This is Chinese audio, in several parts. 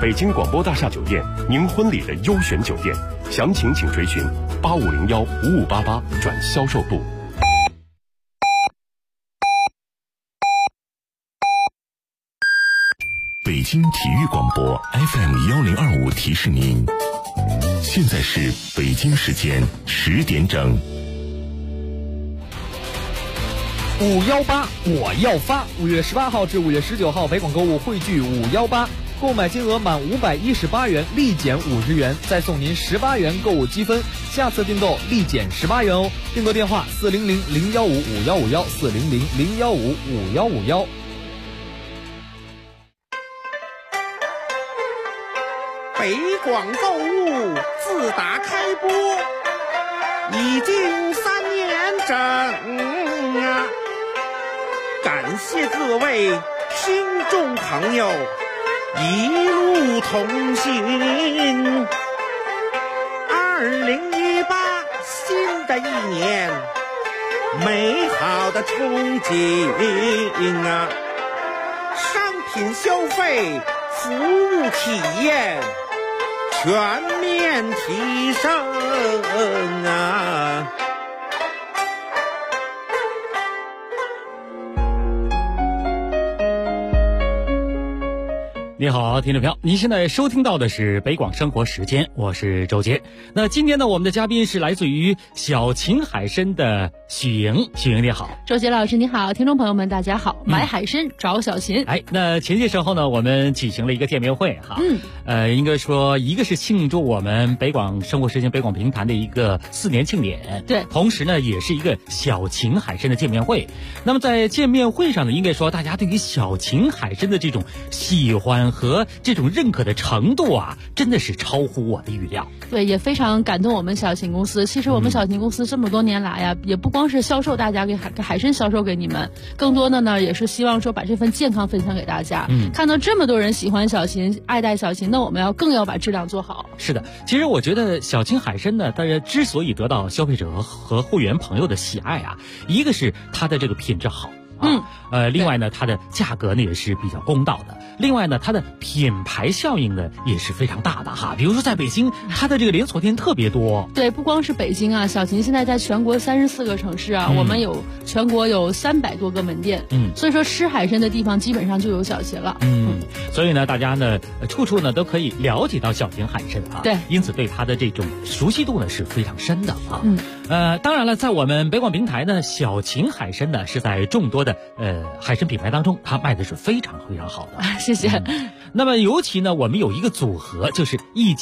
北京广播大厦酒店，您婚礼的优选酒店，详情请垂询8501-5588转销售部。 北京体育广播 FM1025提示您，现在是北京时间10点整。 518我要发！5月18号至5月19号，北广购物汇聚518，购买金额满518元立减50元，再送您18元购物积分，下次订购立减18元哦。订购电话400-015-5151，400-015-5151。 北广购物自打开播已经3年整啊，感谢各位听众朋友一路同行。2018新的一年，美好的憧憬啊，商品消费、服务体验全面提升啊！ 你好，听众朋友，您现在收听到的是北广生活时间，我是周杰。那今天呢，我们的嘉宾是来自于小秦海参的许莹。许莹你好。 周杰老师你好，听众朋友们大家好。买海参找小秦。 那前些时候呢，我们举行了一个见面会哈。应该说一个是庆祝我们北广生活时间北广评坛的一个4年庆典， 对， 同时呢也是一个小秦海参的见面会。那么在见面会上呢，应该说大家对于小秦海参的这种喜欢和这种认可的程度啊，真的是超乎我的预料。 对，也非常感动我们小秦公司。其实我们小秦公司这么多年来呀，也不光是销售大家给海参销售给你们，更多的呢也是希望说把这份健康分享给大家。看到这么多人喜欢小秦，爱戴小秦，那我们更要把质量做好。是的， 其实我觉得小秦海参呢，大家之所以得到消费者和会员朋友的喜爱啊，一个是它的这个品质好。另外呢，它的价格呢也是比较公道的。另外呢，它的品牌效应呢也是非常大的哈。比如说在北京，它的这个连锁店特别多。 对，不光是北京啊，小秦现在在全国34个城市啊，我们全国有300多个门店。所以说吃海参的地方基本上就有小秦了。 所以呢，大家呢处处呢都可以了解到小秦海参啊。 对， 因此对它的这种熟悉度呢是非常深的啊。当然了，在我们北广平台呢，小秦海参呢是在众多的海参品牌当中，它卖的是非常非常好的。 谢谢。 那么尤其呢，我们有一个组合，就是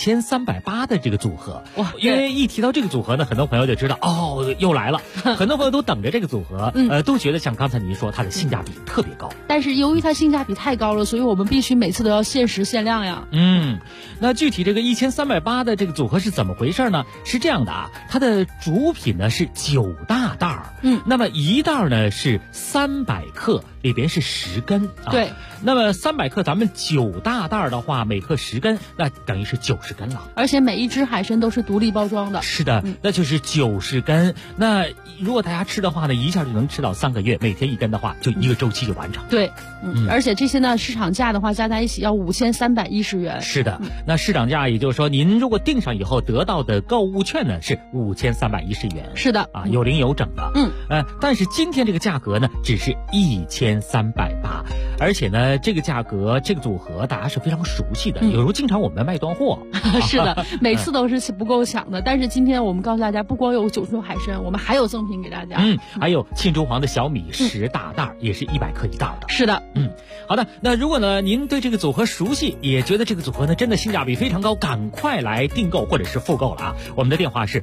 1380的这个组合。哇！因为一提到这个组合呢，很多朋友就知道又来了。很多朋友都等着这个组合，都觉得像刚才您说，它的性价比特别高。 但是由于它性价比太高了，所以我们必须每次都要限时限量呀。 那具体这个1380的这个组合是怎么回事呢？是这样的啊，它的主品呢是9大袋儿。那么一袋呢是300克，里边是10根啊。 对。 那么300克，咱们9大袋的话，每克10根，那等于是90根了。 而且每一只海参都是独立包装的。 是的，那就是90根。那如果大家吃的话呢，一下就能吃到3个月，每天1根的话，就1个周期就完成。 对，而且这些呢，市场价的话加在一起要5310元。 是的，那市场价也就是说，您如果订上以后得到的购物券呢是5310元。 是的， 有零有整的。但是今天这个价格呢，只是1380，而且呢，这个价格这个组合大家是非常熟悉的，有时候经常我们卖断货。 是的，每次都是不够抢的。但是今天我们告诉大家，不光有9种海参，我们还有赠品给大家。 还有沁中黄的小米10大袋，也是100克一袋的。 是的， 好的。那如果呢您对这个组合熟悉，也觉得这个组合呢真的性价比非常高，赶快来订购或者是复购了啊！我们的电话是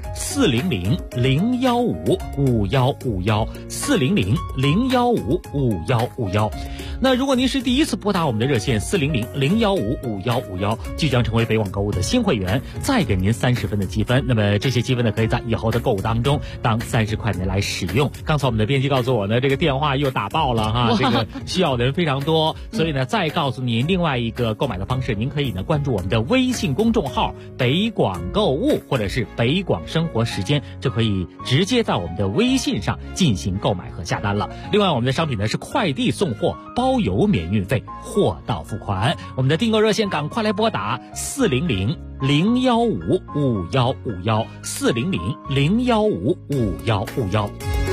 400-015-5151，400-015-5151。那如果您是第一次拨打我们的热线400-015-5151，即将成为北广购物的新会员，再给您30分的积分。那么这些积分呢，可以在以后的购物当中当30块钱来使用。刚才我们的编辑告诉我呢，这个电话又打爆了哈，这个需要的人非常多，所以呢，再告诉您另外一个购买的方式，您可以呢关注我们的微信公众号北广购物或者是北广生活时间，就可以直接在我们的微信上进行购买和下单了。另外，我们的商品呢是快递送货，包邮免运费，货到付款。 我们的订购热线赶快来拨打400-015-5151，400-015-5151。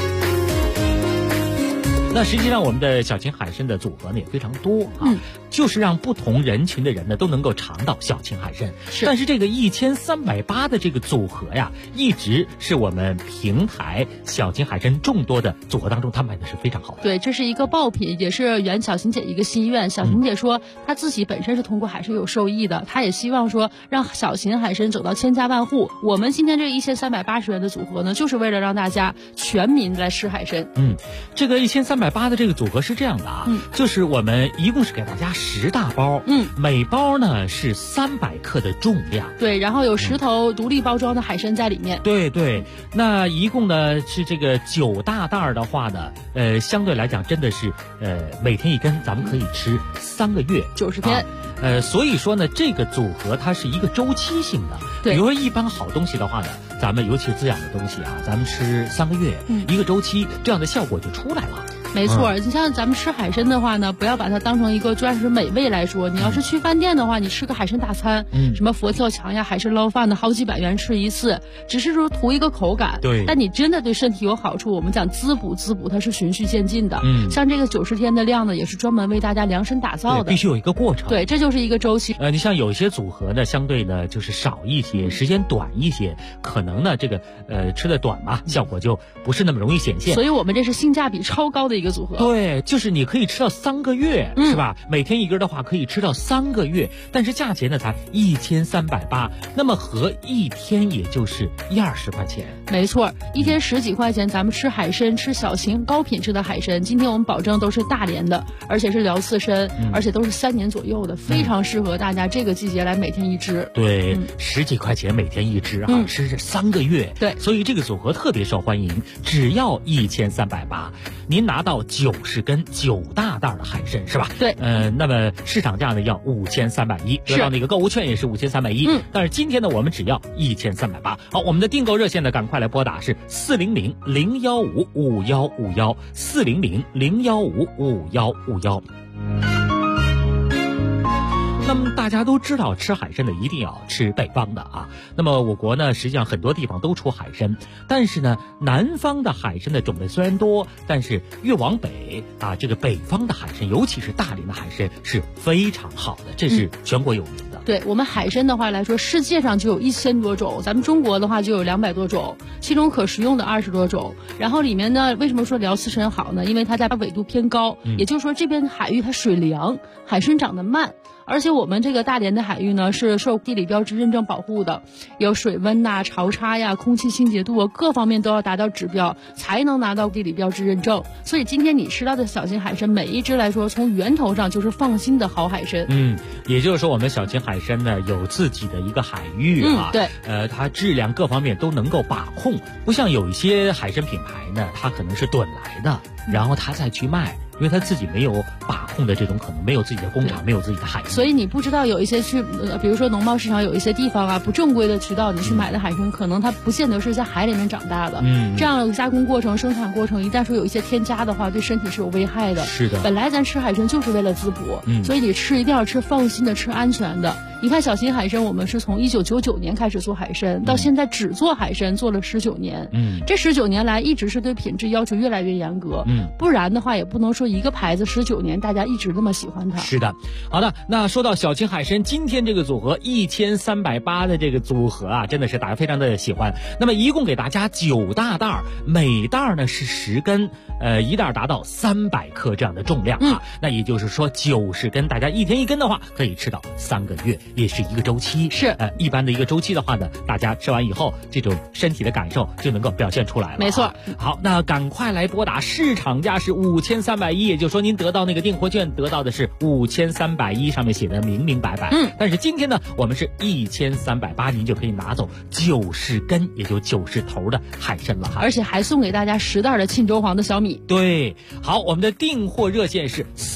那实际上我们的小秦海参的组合呢也非常多啊，就是让不同人群的人呢都能够尝到小秦海参。但是这个1380的这个组合呀，一直是我们平台小秦海参众多的组合当中，它卖的是非常好的。 对，这是一个爆品，也是圆小秦姐一个心愿。小秦姐说，她自己本身是通过海参有受益的，她也希望说让小秦海参走到千家万户。我们今天这1380元的组合呢，就是为了让大家全民来吃海参。 这个1380的这个组合是这样的啊，就是我们一共是给大家10大包，每包呢是300克的重量， 对，然后有10头独立包装的海参在里面， 对，那一共呢是这个9大袋的话呢，相对来讲真的是每天一根，咱们可以吃3个月 ，90天。 所以说呢，这个组合它是一个周期性的。比如说一般好东西的话呢，咱们尤其是滋养的东西啊，咱们吃3个月，一个周期，这样的效果就出来了。 没错，你像咱们吃海参的话呢，不要把它当成一个专属美味来说。你要是去饭店的话，你吃个海参大餐，什么佛跳墙呀、海参捞饭的，好几百元吃一次，只是说图一个口感。 对， 但你真的对身体有好处。我们讲滋补，它是循序渐进的。像这个90天的量呢，也是专门为大家量身打造的， 必须有一个过程。 对，这就是一个周期。 你像有一些组合呢，相对呢就是少一些，时间短一些，可能呢这个吃的短嘛，效果就不是那么容易显现。 所以我们这是性价比超高的一个组合。 对。就是你可以吃到3个月，是吧？每天一根的话可以吃到3个月，但是价钱呢才1380，那么合一天也就是20块钱。 没错，一天10几块钱，咱们吃海参，吃小秦高品质的海参。今天我们保证都是大连的，而且是辽刺参，而且都是3年左右的，非常适合大家这个季节来每天一只。 对，10几块钱每天一只啊，吃3个月。 对， 所以这个组合特别受欢迎，只要1380，您拿到90根9大袋的海参是吧？ 对， 那么市场价呢要5310，得到那个购物券也是5310，但是今天呢我们只要1380。好，我们的订购热线呢赶快来拨打是400-015-5151，400-015-5151。那么大家都知道，吃海参的一定要吃北方的啊。那么我国呢，实际上很多地方都出海参，但是呢，南方的海参的种类虽然多，但是越往北啊，这个北方的海参，尤其是大连的海参是非常好的，这是全国有名的。 对，我们海参的话来说，世界上就有1000多种，咱们中国的话就有200多种，其中可食用的20多种。然后里面呢，为什么说辽刺参好呢？因为它在纬度偏高，也就是说这边海域它水凉，海参长得慢。而且我们这个大连的海域呢，是受地理标志认证保护的，有水温呐、潮差呀、空气清洁度各方面都要达到指标，才能拿到地理标志认证。所以今天你吃到的小秦海参，每一只来说，从源头上就是放心的好海参。 也就是说，我们小秦海参呢有自己的一个海域啊， 对， 它质量各方面都能够把控，不像有一些海参品牌呢，它可能是趸来的，然后它再去卖。因为他自己没有把控的这种可能，没有自己的工厂，没有自己的海域， 所以你不知道有一些比如说农贸市场有一些地方啊，不正规的渠道你去买的海参，可能它不见得是在海里面长大的。这样加工过程、生产过程，一旦说有一些添加的话，对身体是有危害的。 是的， 本来咱吃海参就是为了滋补，所以你吃一定要吃放心的、吃安全的。你看小秦海参，我们是从1999年开始做海参，到现在只做海参做了19年。这19年来一直是对品质要求越来越严格。不然的话也不能说一个牌子19年大家一直那么喜欢它。 是的，好的，那说到小秦海参，今天这个组合1380的这个组合啊，真的是大家非常的喜欢。那么一共给大家9大袋，每袋呢是10根，一袋达到300克这样的重量啊。那也就是说90根，大家一天一根的话，可以吃到3个月。也是一个周期， 是一般的一个周期的话呢，大家吃完以后，这种身体的感受就能够表现出来了。 没错。 好，那赶快来拨打，市场价是5310，也就是说您得到那个订货券，得到的是5310，上面写的明明白白。但是今天呢，我们是1380，您就可以拿走90根，也就90头的海参了哈。 而且还送给大家10袋的沁州黄的小米。 对，好，我们的订货热线是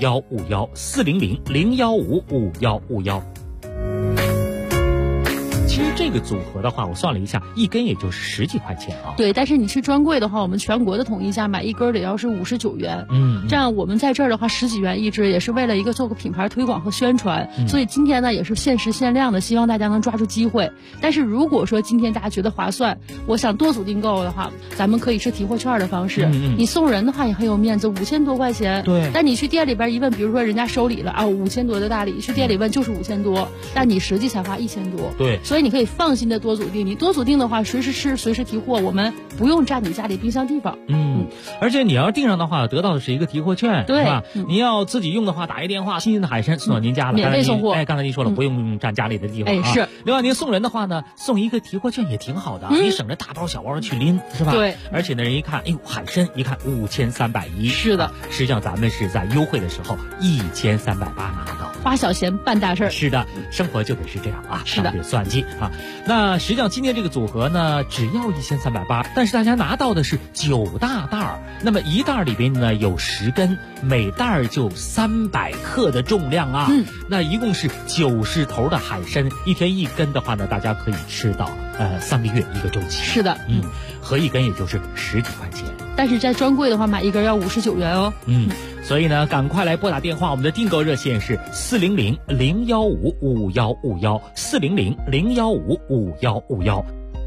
400-015-5151，400-015-5151。 实这个组合的话，我算了一下，一根也就是10几块钱啊。 对，但是你去专柜的话，我们全国的统一价买一根得要是59元。这样我们在这儿的话10几元一支，也是为了一个做个品牌推广和宣传。所以今天呢也是限时限量的，希望大家能抓住机会。但是如果说今天大家觉得划算，我想多组订购的话，咱们可以是提货券的方式。你送人的话也很有面子，5000多块钱。 对。 但你去店里边一问，比如说人家收礼了啊，5000多的大礼，去店里问就是5000多，但你实际才花1000多。 对。 所以你可以放心的多组订，你多组订的话，随时吃，随时提货，我们不用占你家里冰箱地方。 而且你要订上的话，得到的是一个提货券， 对， 是吧？你要自己用的话，打一电话，新鲜的海参送到您家了， 免费送货。 刚才您说了，不用占家里的地方。 是。 另外您送人的话呢，送一个提货券也挺好的，你省着大包小包的去拎，是吧？ 对。 而且呢，人一看，哎呦，海参一看5310， 是的。 实际上咱们是在优惠的时候1380拿到， 花小钱办大事。 是的，生活就得是这样啊， 是的， 得算计啊。那实际上今天这个组合呢，只要1380，但是大家拿到的是9大袋儿，那么一袋里边呢有10根，每袋就300克的重量啊。那一共是90头的海参，一天1根的话呢，大家可以吃到3个月1个周期。 是的， 合一根也就是10几块钱。 但是在专柜的话，买一根要59元哦。 所以呢，赶快来拨打电话，我们的订购热线是400-015-5151，400-015-5151。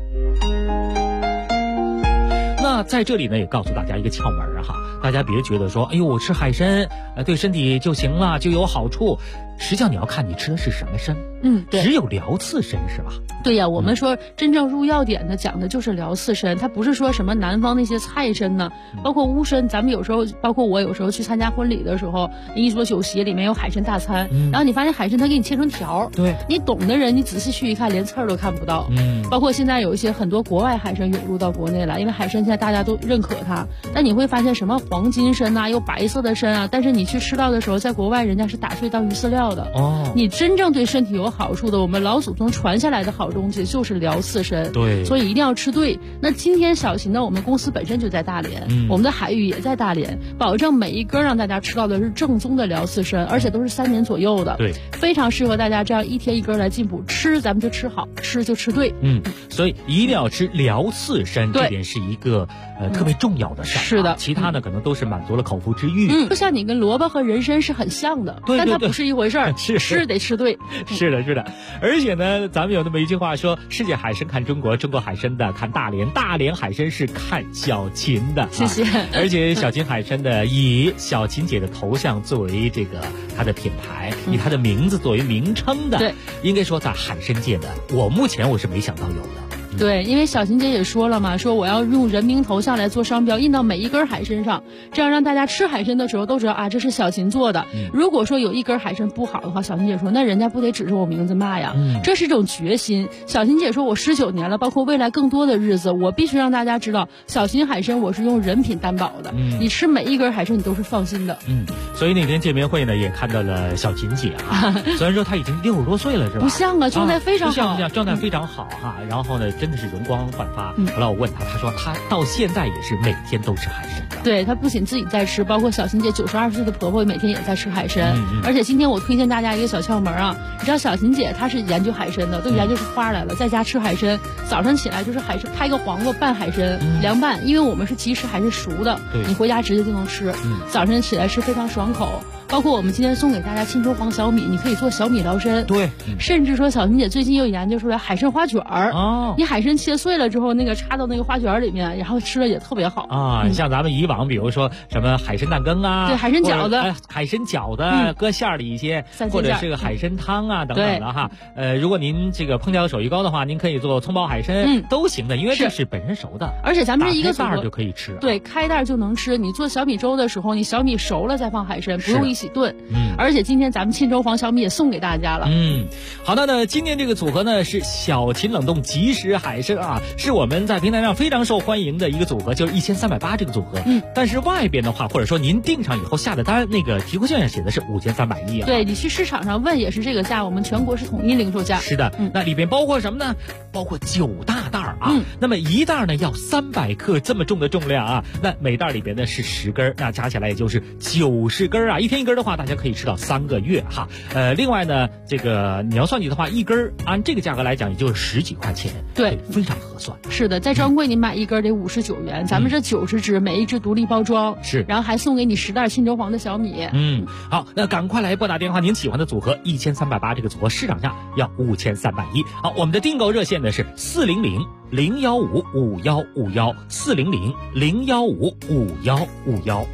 那在这里呢，也告诉大家一个窍门哈，大家别觉得说，哎呦，我吃海参，对身体就行了，就有好处。实际上你要看你吃的是什么参， 对， 只有辽刺参是吧？ 对呀，我们说真正入药典的讲的就是辽刺参，它不是说什么南方那些菜参呢，包括乌参，咱们有时候，包括我有时候去参加婚礼的时候，一桌酒席里面有海参大餐，然后你发现海参它给你切成条， 对， 你懂的人你仔细去一看，连刺儿都看不到。包括现在有一些很多国外海参涌入到国内来，因为海参现在大家都认可它，但你会发现什么黄金参啊，有白色的参啊，但是你去吃到的时候，在国外人家是打碎当鱼饲料的。你真正对身体有好处的，我们老祖宗传下来的好东西就是辽刺参， 对， 所以一定要吃对。那今天小秦呢，我们公司本身就在大连，我们的海域也在大连，保证每一根让大家吃到的是正宗的辽刺参，而且都是3年左右的， 对， 非常适合大家这样一天1根来进补。吃咱们就吃好，吃就吃对。 所以一定要吃辽刺参，这点是一个特别重要的事儿。 是的， 其他呢可能都是满足了口腹之欲。 就像你跟萝卜和人参是很像的， 对， 但它不是一回事儿。吃得吃对。 是的，是的。而且呢，咱们有那么一句话说，世界海参看中国，中国海参的看大连，大连海参是看小秦的。 谢谢。 而且小秦海参的以小秦姐的头像作为这个它的品牌，以它的名字作为名称的， 对， 应该说在海参界的，目前我是没想到有的。 对，因为小秦姐也说了嘛，说我要用人名头像来做商标，印到每一根海参上，这样让大家吃海参的时候都知道啊，这是小秦做的。如果说有一根海参不好的话，小秦姐说那人家不得指着我名字骂呀。这是一种决心。小秦姐说我19年了，包括未来更多的日子，我必须让大家知道，小秦海参我是用人品担保的。你吃每一根海参你都是放心的。 所以那天见面会呢，也看到了小秦姐啊，虽然说她已经60多岁了，是吧？ 不像啊，状态非常好， 不像，状态非常好哈。然后呢，真的是容光焕发。后来我问她，她说她到现在也是每天都吃海参的。 对，她不仅自己在吃，包括小秦姐92岁的婆婆每天也在吃海参。而且今天我推荐大家一个小窍门啊，你知道小秦姐她是研究海参的，都研究出花来了，在家吃海参，早上起来就是海参开个黄瓜拌海参，凉拌，因为我们是即食还是熟的，你回家直接就能吃。早上起来吃非常爽口。包括我们今天送给大家沁州黄小米，你可以做小米辽参。 对， 甚至说小秦姐最近又研究出来海参花卷儿。你海参切碎了之后，那个插到那个花卷里面，然后吃了也特别好啊。像咱们以往比如说什么海参蛋羹啊， 对，海参饺子， 海参饺子搁馅儿里一些，或者是个海参汤啊等等的哈。如果您这个烹调手艺高的话，您可以做葱爆海参，都行的，因为这是本身熟的， 而且咱们这一个袋儿就可以吃。 对，开袋就能吃。你做小米粥的时候，你小米熟了再放海参，不用一起炖。而且今天咱们沁州黄小米也送给大家了。 好的呢，今天这个组合呢是小秦冷冻即食海参啊，是我们在平台上非常受欢迎的一个组合，就是1380这个组合。但是外边的话，或者说您订上以后下的单，那个提货券上写的是5310啊。 对，你去市场上问也是这个价，我们全国是统一零售价。 是的，那里边包括什么呢？包括9大袋啊。那么一袋呢要300克这么重的重量啊，那每袋里边呢是10根，那加起来也就是90根啊，一天1根根的话，大家可以吃到3个月哈。另外呢，这个你要算计的话，一根按这个价格来讲，也就是10几块钱， 对， 非常合算。 是的，在专柜你买一根得59元，咱们这90只，每一只独立包装， 是， 然后还送给你10袋新州黄的小米。 好，那赶快来拨打电话，您喜欢的组合1380，这个组合市场价要5310。好，我们的订购热线呢是400-015-5151，400-015-5151。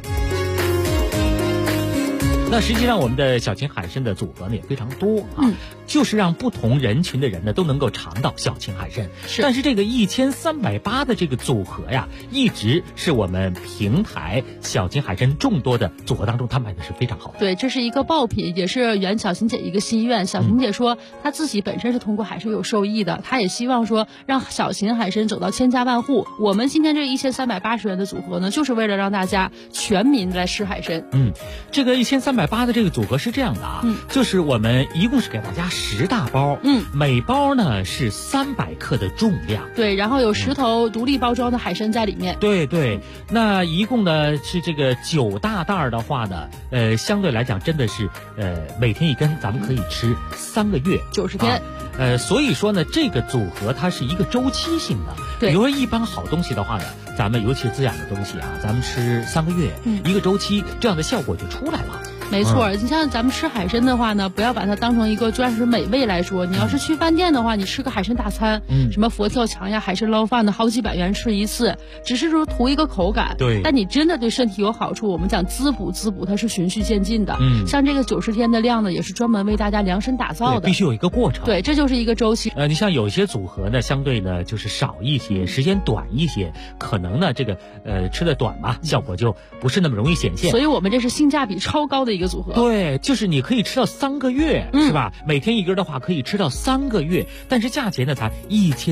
那实际上我们的小秦海参的组合呢也非常多啊，就是让不同人群的人呢都能够尝到小秦海参。但是这个1380的这个组合呀，一直是我们平台小秦海参众多的组合当中，它卖的是非常好的。 对，这是一个爆品，也是圆小秦姐一个心愿。小秦姐说，她自己本身是通过海参有受益的，她也希望说让小秦海参走到千家万户。我们今天这1380元的组合呢，就是为了让大家全民来吃海参。 这个1380的这个组合是这样的啊，就是我们一共是给大家10大包，每包呢是300克的重量， 对，然后有10头独立包装的海参在里面， 对，那一共呢是这个9大袋的话呢，相对来讲真的是每天一根，咱们可以吃3个月 90天， 所以说呢，这个组合它是一个周期性的， 对， 比如说一般好东西的话呢，咱们尤其是滋养的东西啊，咱们吃3个月，一个周期，这样的效果就出来了。 没错，你像咱们吃海参的话呢，不要把它当成一个专属美味来说。你要是去饭店的话，你吃个海参大餐，什么佛跳墙呀、海参捞饭的，好几百元吃一次，只是说图一个口感。 对， 但你真的对身体有好处，我们讲滋补，它是循序渐进的。像这个90天的量呢，也是专门为大家量身打造的， 必须有一个过程。 对，这就是一个周期。 你像有一些组合呢，相对呢就是少一些，时间短一些，可能呢这个吃的短嘛，效果就不是那么容易显现。 所以我们这是性价比超高的一个组合。 对，就是你可以吃到3个月，是吧？每天一根的话可以吃到3个月，但是价钱呢才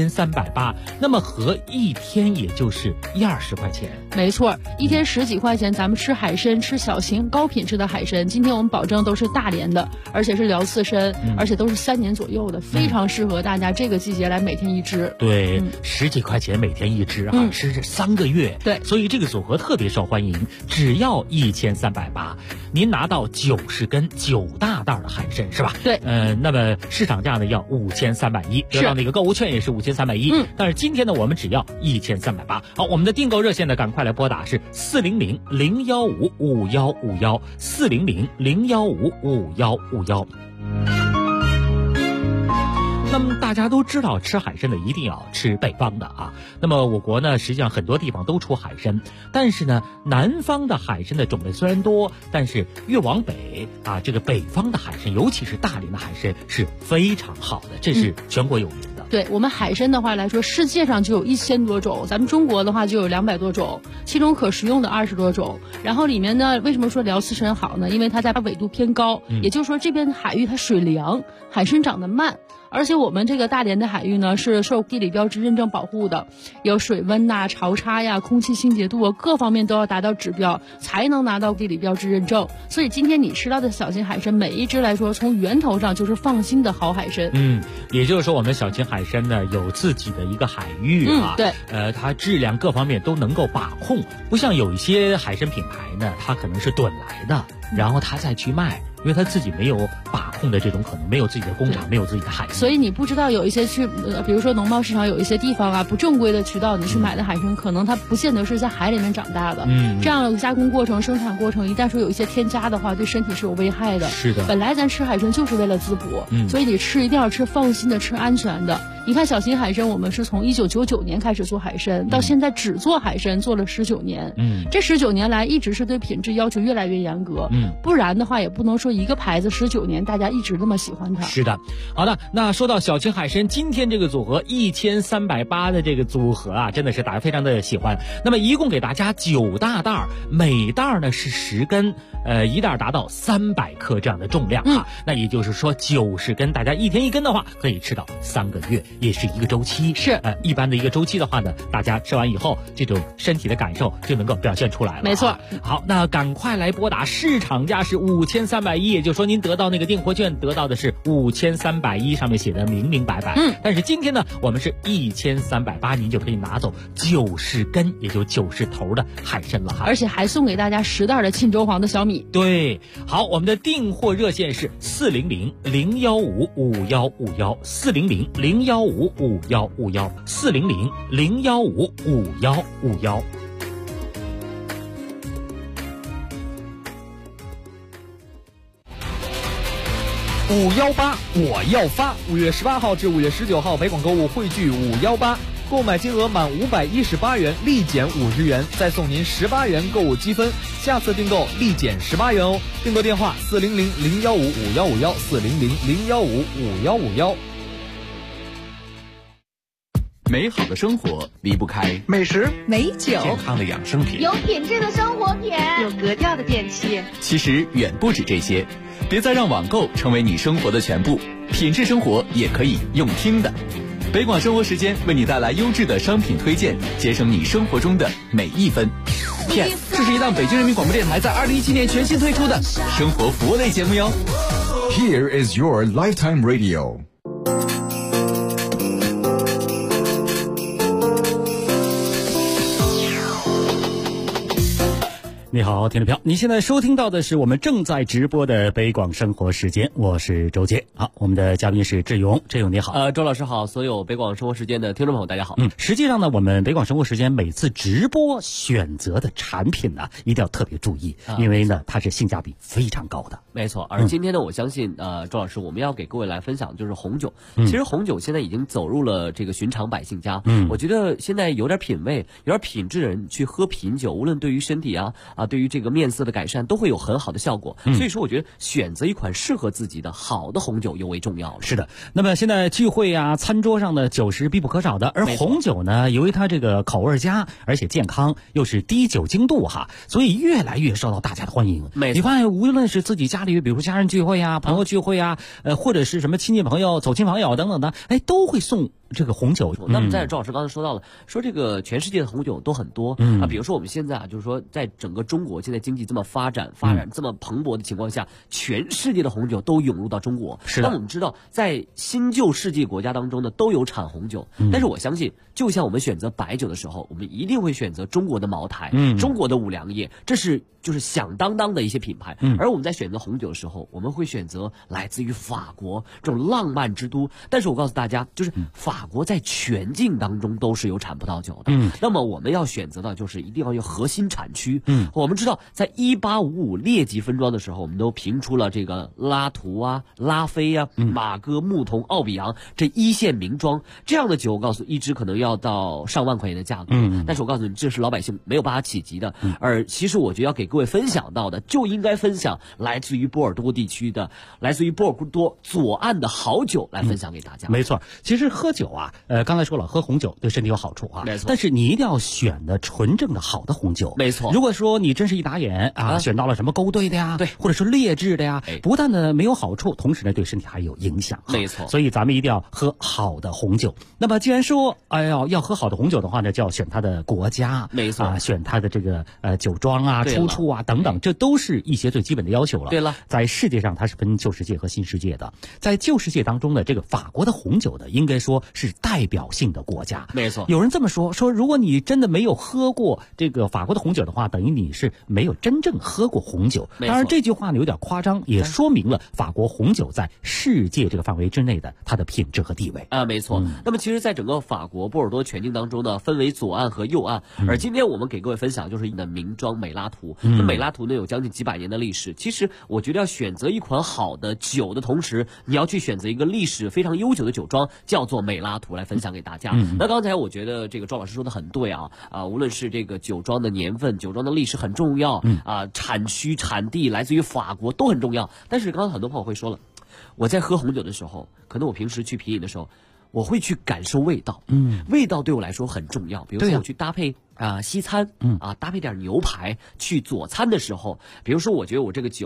1380，那么合一天也就是120块钱。 没错，一天10几块钱，咱们吃海参，吃小型高品质的海参。今天我们保证都是大连的，而且是辽刺参，而且都是3年左右的，非常适合大家这个季节来每天一只。 对，10几块钱每天一只啊，吃这3个月。 对， 所以这个组合特别受欢迎，只要1380，您拿到90根9大袋的海参是吧？ 对， 那么市场价呢要5310，得到那个购物券也是5310。但是今天呢，我们只要1380。好，我们的订购热线呢，赶快来拨打是400-015-5151，400-015-5151。那么大家都知道，吃海参的一定要吃北方的啊。那么我国呢，实际上很多地方都出海参，但是呢，南方的海参的种类虽然多，但是越往北啊，这个北方的海参，尤其是大连的海参是非常好的，这是全国有名的。 对，我们海参的话来说，世界上就有1000多种，咱们中国的话就有200多种，其中可食用的20多种。然后里面呢，为什么说辽刺参好呢？因为它在纬度偏高，也就是说这边的海域它水凉，海参长得慢。而且我们这个大连的海域呢，是受地理标志认证保护的，有水温呐、潮差呀、空气清洁度啊，各方面都要达到指标，才能拿到地理标志认证。所以今天你吃到的小秦海参，每一只来说，从源头上就是放心的好海参。 也就是说，我们小秦海参呢有自己的一个海域啊， 对， 它质量各方面都能够把控，不像有一些海参品牌呢，它可能是趸来的，然后它再去卖。因为他自己没有把控的这种可能，没有自己的工厂，没有自己的海域， 所以你不知道有一些去，比如说农贸市场有一些地方啊，不正规的渠道，你去买的海参，可能它不见得是在海里面长大的。这样的加工过程、生产过程，一旦说有一些添加的话，对身体是有危害的。 是的， 本来咱吃海参就是为了滋补，所以你吃一定要吃放心的，吃安全的。你看小秦海参，我们是从1999年开始做海参，到现在只做海参做了19年。这19年来一直是对品质要求越来越严格。不然的话也不能说一个牌子19年大家一直那么喜欢它。 是的，好的，那说到小秦海参，今天这个组合1380的这个组合啊，真的是大家非常的喜欢。那么一共给大家9大袋，每袋呢是10根，一袋达到300克这样的重量啊。那也就是说90根，大家一天一根的话，可以吃到3个月。 也是一个周期。 是一般的一个周期的话呢，大家吃完以后，这种身体的感受就能够表现出来了。 没错。 好，那赶快来拨打，市场价是5310，也就是说您得到那个订货券得到的是5310，上面写的明明白白。但是今天呢，我们是1380，您就可以拿走90根，也就90头的海参了哈。 而且还送给大家10袋的沁州黄的小米。 对，好，我们的订货热线是400-015-5151，400-015-5151，400-015-5151。 518我要发，5月18号至5月19号，北广购物汇聚518，购买金额满518元立减50元，再送您18元购物积分，下次订购立减18元哦。订购电话400-015-5151，400-015-5151。 美好的生活离不开美食、 美酒、 健康的养生品， 有品质的生活品，有格调的电器。 其实远不止这些，别再让网购成为你生活的全部，品质生活也可以用听的。北广生活时间为你带来优质的商品推荐，节省你生活中的每一分。Yes， 这是一档北京人民广播电台在2017年全新推出的生活服务类节目哟。 Here is your lifetime radio。 你好，听众朋友，你现在收听到的是我们正在直播的北广生活时间，我是周杰。好，我们的嘉宾是志勇，志勇你好。 周老师好，所有北广生活时间的听众朋友大家好。 实际上呢，我们北广生活时间每次直播选择的产品呢，一定要特别注意，因为呢，它是性价比非常高的。 没错，而今天呢，我相信周老师，我们要给各位来分享就是红酒。其实红酒现在已经走入了这个寻常百姓家。我觉得现在有点品味、有点品质的人去喝品酒，无论对于身体对于这个面色的改善都会有很好的效果。所以说我觉得选择一款适合自己的好的红酒尤为重要了。 是的，那么现在聚会餐桌上的酒是必不可少的，而红酒呢，由于它这个口味佳，而且健康，又是低酒精度所以越来越受到大家的欢迎。你发现无论是自己家里比如家人聚会朋友聚会或者是什么亲戚朋友走亲访友等等的，都会送这个红酒。 那么在周老师刚才说到了，说这个全世界的红酒都很多比如说我们现在就是说在整个中国现在经济这么发展这么蓬勃的情况下，全世界的红酒都涌入到中国。 是的。 那我们知道在新旧世界国家当中呢都有产红酒，但是我相信就像我们选择白酒的时候，我们一定会选择中国的茅台，中国的五粮液，这是就是响当当的一些品牌。而我们在选择红酒的时候，我们会选择来自于法国这种浪漫之都。但是我告诉大家，就是法国在全境当中都是有产葡萄酒的。那么我们要选择的就是一定要有核心产区。我们知道在1855列级分庄的时候，我们都评出了这个拉图拉菲马哥、牧童、奥比昂这一线名庄，这样的酒我告诉一支可能要到上万块钱的价格。但是我告诉你，这是老百姓没有办法企及的。而其实我觉得要给各位分享到的，就应该分享来自于波尔多地区的，来自于波尔多左岸的好酒来分享给大家。 没错，其实喝酒刚才说了，喝红酒对身体有好处没错。 但是你一定要选的纯正的好的红酒。 没错。 如果说你真是一打眼选到了什么勾兑的对， 或者说劣质的不但呢没有好处，同时呢对身体还有影响。 没错。 所以咱们一定要喝好的红酒。那么既然说要喝好的红酒的话呢，就要选它的国家。 没错。 选它的这个酒庄出处等等，这都是一些最基本的要求了。 对了， 在世界上它是分旧世界和新世界的。在旧世界当中呢，这个法国的红酒呢，应该说是代表性的国家。 没错。 有人这么说，如果你真的没有喝过这个法国的红酒的话，等于你是没有真正喝过红酒。当然这句话呢有点夸张，也说明了法国红酒在世界这个范围之内的它的品质和地位。 没错。那么其实在整个法国波尔多全境当中呢，分为左岸和右岸。而今天我们给各位分享就是的名庄美拉图。美拉图呢有将近几百年的历史。其实我觉得要选择一款好的酒的同时，你要去选择一个历史非常悠久的酒庄，叫做美拉图，来分享给大家。那刚才我觉得这个庄老师说的很对无论是这个酒庄的年份、酒庄的历史很重要产区、产地来自于法国都很重要。但是刚刚很多朋友会说了，我在喝红酒的时候，可能我平时去品饮的时候，我会去感受味道。味道对我来说很重要。比如说我去搭配西餐搭配点牛排去佐餐的时候，比如说我觉得我这个酒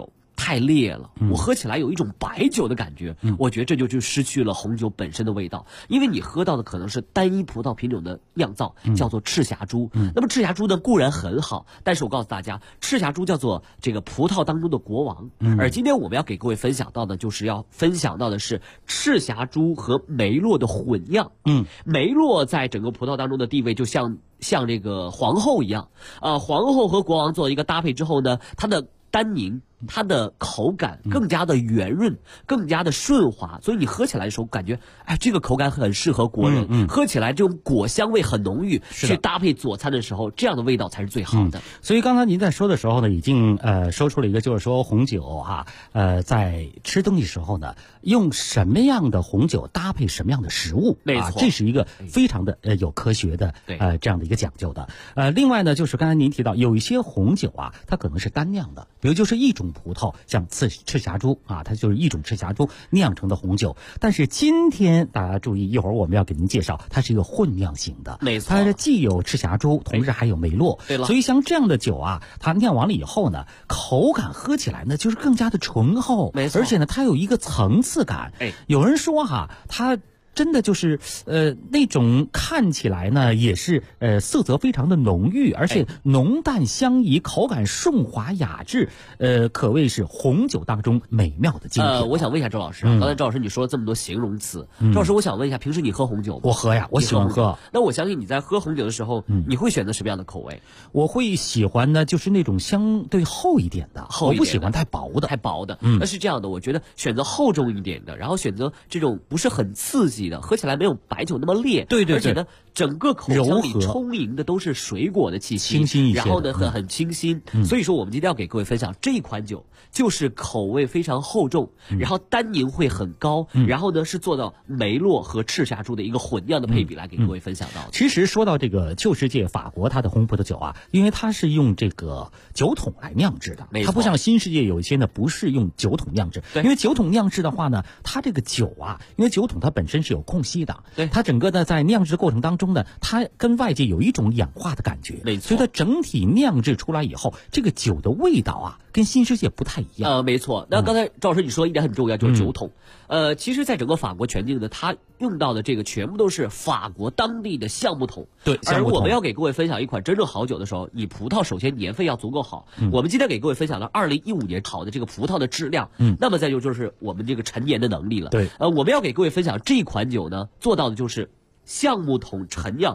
太烈了，我喝起来有一种白酒的感觉，我觉得这就失去了红酒本身的味道，因为你喝到的可能是单一葡萄品种的酿造，叫做赤霞珠。那么赤霞珠呢固然很好，但是我告诉大家，赤霞珠叫做这个葡萄当中的国王。而今天我们要给各位分享到的，就是要分享到的是赤霞珠和梅洛的混酿。梅洛在整个葡萄当中的地位就像这个皇后一样啊，皇后和国王做一个搭配之后呢，它的单宁，它的口感更加的圆润，更加的顺滑，所以你喝起来的时候感觉，哎，这个口感很适合国人，喝起来这种果香味很浓郁，去搭配佐餐的时候，这样的味道才是最好的。 所以刚才您在说的时候呢，已经说出了一个，就是说红酒在吃东西时候呢，用什么样的红酒搭配什么样的食物， 没错， 这是一个非常的有科学的这样的一个讲究的。另外呢，就是刚才您提到有一些红酒啊，它可能是单酿的，比如就是一种葡萄，像赤霞珠啊，它就是一种赤霞珠酿成的红酒。但是今天大家注意，一会儿我们要给您介绍，它是一个混酿型的， 没错， 它既有赤霞珠，同时还有梅洛。 对了， 所以像这样的酒啊，它酿完了以后呢，口感喝起来呢就是更加的醇厚， 没错， 而且呢它有一个层次感。有人说它真的就是那种看起来呢也是色泽非常的浓郁，而且浓淡相宜，口感顺滑雅致，可谓是红酒当中美妙的精品。 我想问一下周老师，刚才周老师你说了这么多形容词，周老师我想问一下，平时你喝红酒吗？ 我喝呀，我喜欢喝。 那我相信你在喝红酒的时候，你会选择什么样的口味？ 我会喜欢呢，就是那种相对厚一点的，我不喜欢太薄的。 那是这样的，我觉得选择厚重一点的，然后选择这种不是很刺激的，喝起来没有白酒那么烈， 对， 而且呢，整个口腔里充盈的都是水果的气息， 清新一些， 然后呢很清新。所以说，我们今天要给各位分享这一款酒，就是口味非常厚重，然后单宁会很高，然后呢是做到梅洛和赤霞珠的一个混酿的配比来给各位分享到的。 其实说到这个旧世界法国它的红葡萄酒啊，因为它是用这个酒桶来酿制的，它不像新世界有一些呢不是用酒桶酿制，因为酒桶酿制的话呢，它这个酒啊，因为酒桶它本身是有空隙的，它整个呢在酿制过程当中呢，它跟外界有一种氧化的感觉，所以它整体酿制出来以后，这个酒的味道啊跟新世界不太一样。 没错。那刚才赵老师你说一点很重要，就是酒桶。其实在整个法国全境的，它用到的这个全部都是法国当地的橡木桶。 对， 而我们要给各位分享一款真正好酒的时候，你葡萄首先年份要足够好。我们今天给各位分享了2015年好的这个葡萄的质量，那么再就是我们这个陈年的能力了。 对， 我们要给各位分享这款酒呢，做到的就是橡木桶陈酿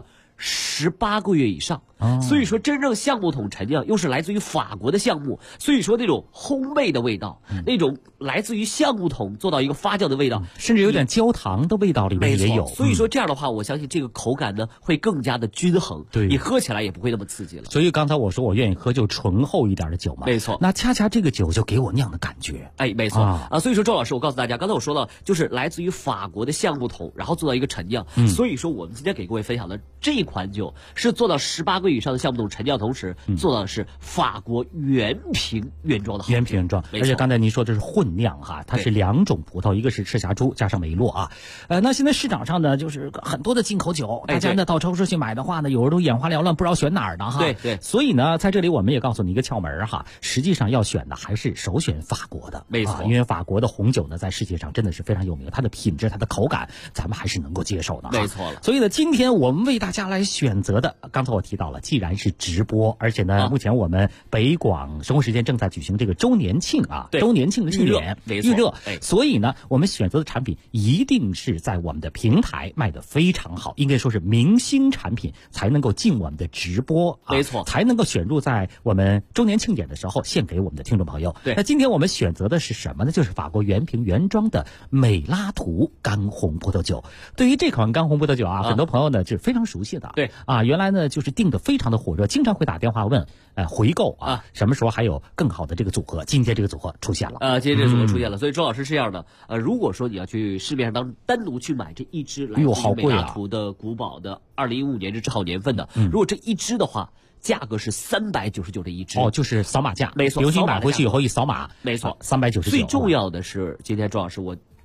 18个月以上。所以说真正橡木桶陈酿又是来自于法国的橡木，所以说那种烘焙的味道，那种来自于橡木桶做到一个发酵的味道， 甚至有点焦糖的味道里面也有。 所以说这样的话，我相信这个口感呢会更加的均衡，你喝起来也不会那么刺激了。 所以刚才我说我愿意喝就醇厚一点的酒嘛， 没错。 那恰恰这个酒就给我酿的感觉， 没错所以说周老师，我告诉大家，刚才我说了，就是来自于法国的橡木桶，然后做到一个陈酿。所以说我们今天给各位分享的这款酒是做到18个月以上的橡木桶陈酿，同时做到的是法国原瓶原装的好酒， 原瓶原装。而且刚才您说这是混酿哈，它是2种葡萄，一个是赤霞珠加上梅洛啊。那现在市场上呢，就是很多的进口酒，大家呢到超市去买的话呢，有时候都眼花缭乱，不知道选哪儿的哈。 对。 所以呢，在这里我们也告诉你一个窍门哈，实际上要选的还是首选法国的， 没错。 因为法国的红酒呢，在世界上真的是非常有名，它的品质、它的口感，咱们还是能够接受的。 没错了。 所以呢，今天我们为大家来选择的，刚才我提到了，既然是直播，而且呢，目前我们北广生活时间正在举行这个周年庆啊，周年庆的庆典预热，所以呢，我们选择的产品一定是在我们的平台卖得非常好，应该说是明星产品才能够进我们的直播， 没错， 才能够选入在我们周年庆典的时候献给我们的听众朋友。那今天我们选择的是什么呢？就是法国原瓶原装的美拉图干红葡萄酒。对于这款干红葡萄酒啊，很多朋友呢是非常熟悉的。 对原来呢就是订的非常的火热，经常会打电话问回购什么时候还有更好的这个组合。今天这个组合出现了今天这个组合出现了。所以周老师是这样的，如果说你要去市面上单独去买这一支来自于美拉图的古堡的2015年这好年份的，如果这一支的话，价格是399这一支就是扫码价， 没错。 比如你买回去以后一扫码， 没错， 399。 最重要的是，今天周老师我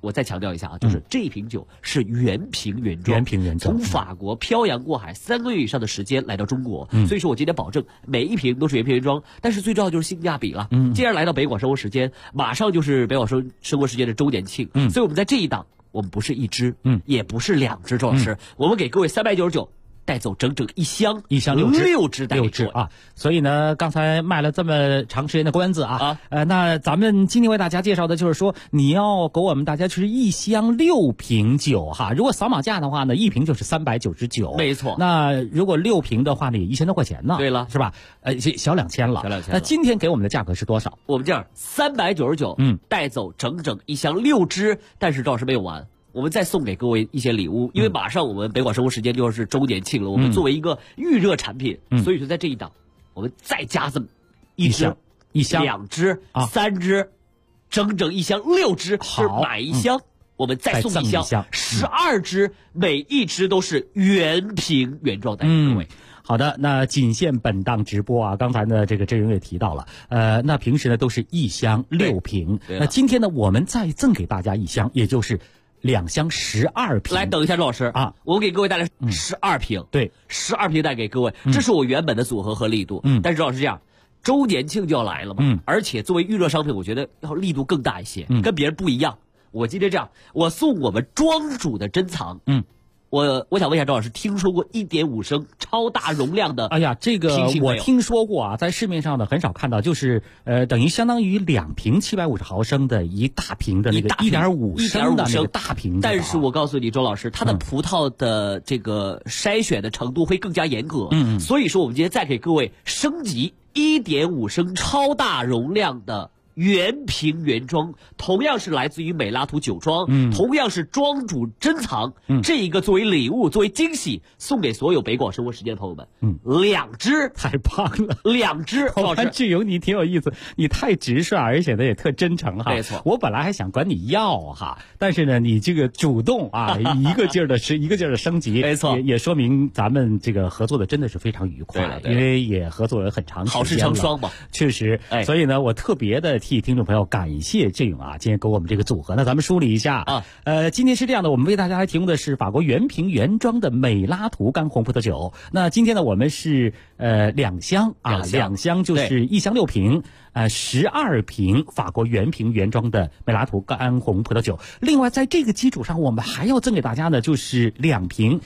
我再强调一下啊，就是这瓶酒是原瓶原装， 原瓶原装， 从法国漂洋过海3个月以上的时间来到中国，所以说我今天保证每一瓶都是原瓶原装，但是最重要就是性价比了。既然来到北广生活时间，马上就是北广生活时间的周年庆，所以我们在这一档，我们不是一支，也不是2支，周老师，我们给各位399。带走整整一箱6支带 6支啊！所以呢，刚才卖了这么长时间的关子啊，那咱们今天为大家介绍的就是说，你要给我们大家就是一箱6瓶酒哈。如果扫码价的话呢，1瓶就是399， 没错。 那如果6瓶的话呢，也1000多块钱呢。 对了， 是吧？小2000了。小2000。那今天给我们的价格是多少？ 我们这样399，带走整整一箱6支，但是赵老师没有完。我们再送给各位一些礼物，因为马上我们北广生活时间就是周年庆了，我们作为一个预热产品，所以说在这一档，我们再加这么一箱、2支、3支，整整一箱6支，是买一箱，我们再送一箱12支，每一支都是原瓶原装的，各位。 好的，那仅限本档直播啊。刚才呢，这个郑荣也提到了，那平时呢都是一箱6瓶，那今天呢我们再赠给大家一箱，也就是2箱12瓶。 来，等一下，周老师啊，我给各位带来12瓶， 对 ，12瓶带给各位，这是我原本的组合和力度。但是周老师这样，周年庆就要来了嘛，而且作为预热商品，我觉得要力度更大一些，跟别人不一样。我今天这样，我送我们庄主的珍藏，我想问一下周老师，听说过1.5升超大容量的？ 哎呀，这个我听说过啊，在市面上呢很少看到，就是等于相当于2瓶750毫升的一大瓶的那个1.5升的那个大瓶的。 但是我告诉你，周老师，它的葡萄的这个筛选的程度会更加严格。所以说我们今天再给各位升级1.5升超大容量的原瓶原装，同样是来自于美拉图酒庄，同样是庄主珍藏，这一个作为礼物，作为惊喜，送给所有北广生活时间的朋友们。2支， 太棒了 ，2支。 我看志勇你挺有意思，你太直率，而且呢也特真诚哈。 没错， 我本来还想管你要哈，但是呢你这个主动啊，一个劲儿的升级， 没错， 也说明咱们这个合作的真的是非常愉快，因为也合作了很长时间了， 好事成双嘛， 确实。所以呢，我特别的替听众朋友感谢志勇啊，今天给我们这个组合，那咱们梳理一下啊。今天是这样的，我们为大家来提供的是法国原瓶原装的美拉图干红葡萄酒。那今天呢，我们是2箱啊，2箱就是1箱6瓶，12瓶法国原瓶原装的美拉图干红葡萄酒。另外，在这个基础上，我们还要赠给大家呢，就是2瓶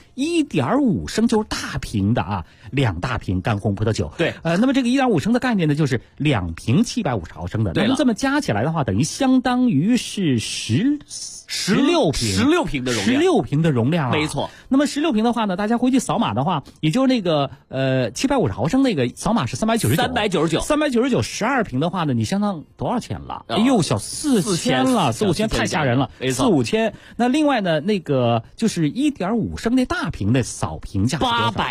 1.5升，就是大瓶的啊，2大瓶干红葡萄酒。 对， 那么这个1.5升的概念呢，就是2瓶750毫升的。那么这么加起来的话，等于相当于是16瓶的容量，16瓶的容量啊， 没错。 那么16瓶的话呢，大家回去扫码的话，也就是那个750毫升那个扫码是399 12瓶的话呢，你相当多少钱了？哎呦，小4000了，4、5千太吓人了，4、5千。那另外呢，那个就是1.5升那大瓶的扫瓶价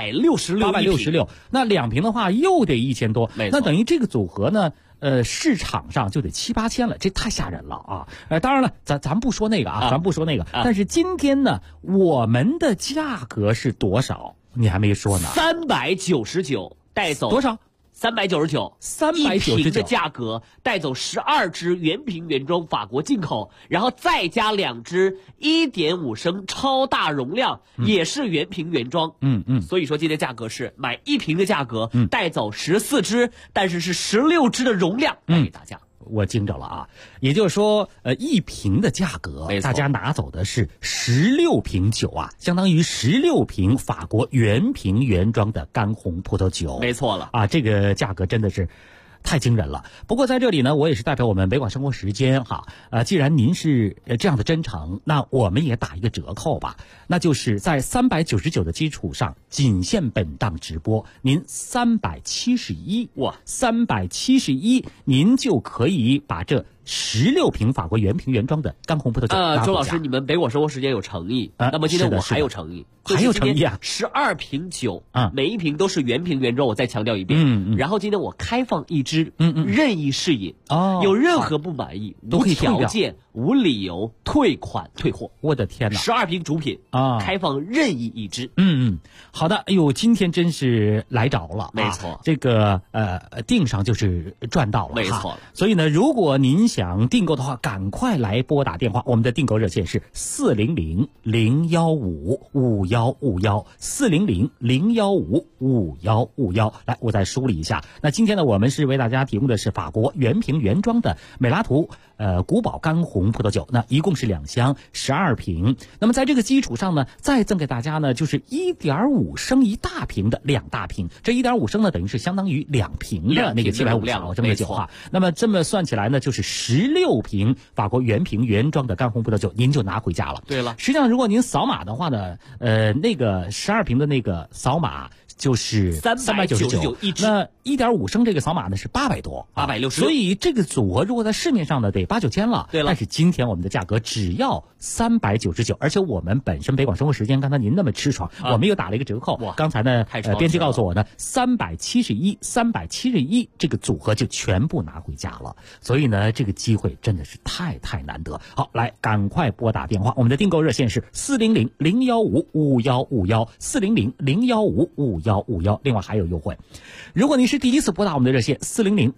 866，那2瓶的话又得1000多，那等于这个组合呢。市场上就得7、8千了，这太吓人了啊！当然了，咱不说那个啊，咱不说那个。但是今天呢，我们的价格是多少？你还没说呢。 399带走多少 ？399，1瓶的价格带走12支原瓶原装法国进口，然后再加2支1.5升超大容量，也是原瓶原装。所以说今天价格是买1瓶的价格，带走14支，但是是16支的容量带给大家。 我惊着了啊！也就是说，1瓶的价格，大家拿走的是16瓶酒啊，相当于16瓶法国原瓶原装的干红葡萄酒。 没错了啊，这个价格真的是太惊人了。不过在这里呢，我也是代表我们北广生活时间哈，既然您是这样的真诚，那我们也打一个折扣吧，那就是在399的基础上，仅限本档直播，您371，哇，371，您就可以把这16瓶法国原瓶原装的干红葡萄酒。 周老师，你们北广生活时间有诚意，那么今天我还有诚意， 还有诚意啊 ！12瓶酒每一瓶都是原瓶原装，我再强调一遍。然后今天我开放1支，任意试饮，有任何不满意，无条件、无理由退款退货。 我的天哪 ！12瓶主品开放任意1支。 好的，哎呦，今天真是来着了， 没错， 这个订上就是赚到了， 没错。 所以呢，如果您想订购的话，赶快来拨打电话，我们的订购热线是400-015-5151，400-015-5151。来，我再梳理一下。那今天呢，我们是为大家提供的是法国原瓶原装的美拉图古堡干红葡萄酒，那一共是2箱12瓶。那么在这个基础上呢，再赠给大家呢就是 1.5 升一大瓶的2大瓶，这 1.5 升呢等于是相当于2瓶的那个750毫升的酒啊。那么这么算起来呢，就是16瓶法国原瓶原装的干红葡萄酒，您就拿回家了。 对了， 实际上如果您扫码的话呢，那个12瓶的那个扫码就是399 一支， 那 1.5 升这个扫码呢是800多 ，860， 所以这个组合如果在市面上呢得8、9千了。 对了， 但是今天我们的价格只要399，而且我们本身北广生活时间，刚才您那么吃爽，我们又打了一个折扣。刚才呢，编辑告诉我呢，371这个组合就全部拿回家了。所以呢，这个机会真的是太难得。好，来赶快拨打电话，我们的订购热线是400-015-5151，400-015-5151。另外还有优惠，如果您是第一次拨打我们的热线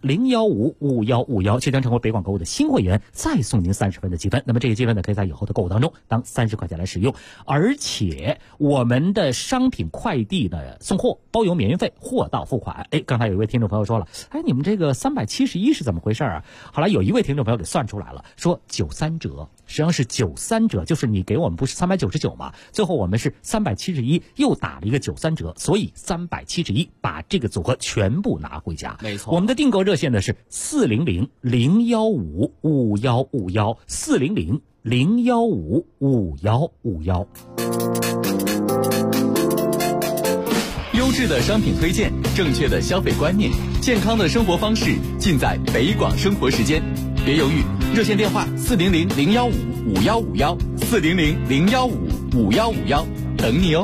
400-015-5151，就将成为北广购物的新会员，再送您30分的积分。那么这个积分呢，可以在以后的购物当中当30块钱来使用，而且我们的商品快递的送货包邮免运费，货到付款。刚才有一位听众朋友说了，你们这个371是怎么回事啊？后来有一位听众朋友给算出来了，说93折，实际上是93折，就是你给我们不是399嘛，最后我们是371，又打了一个93折，所以371把这个组合全部拿回家。 没错， 我们的订购热线呢是400-015-5151，400-015-5151。 优质的商品推荐，正确的消费观念，健康的生活方式，尽在北广生活时间。别犹豫，热线电话400-015-5151，400-015-5151，等你哦。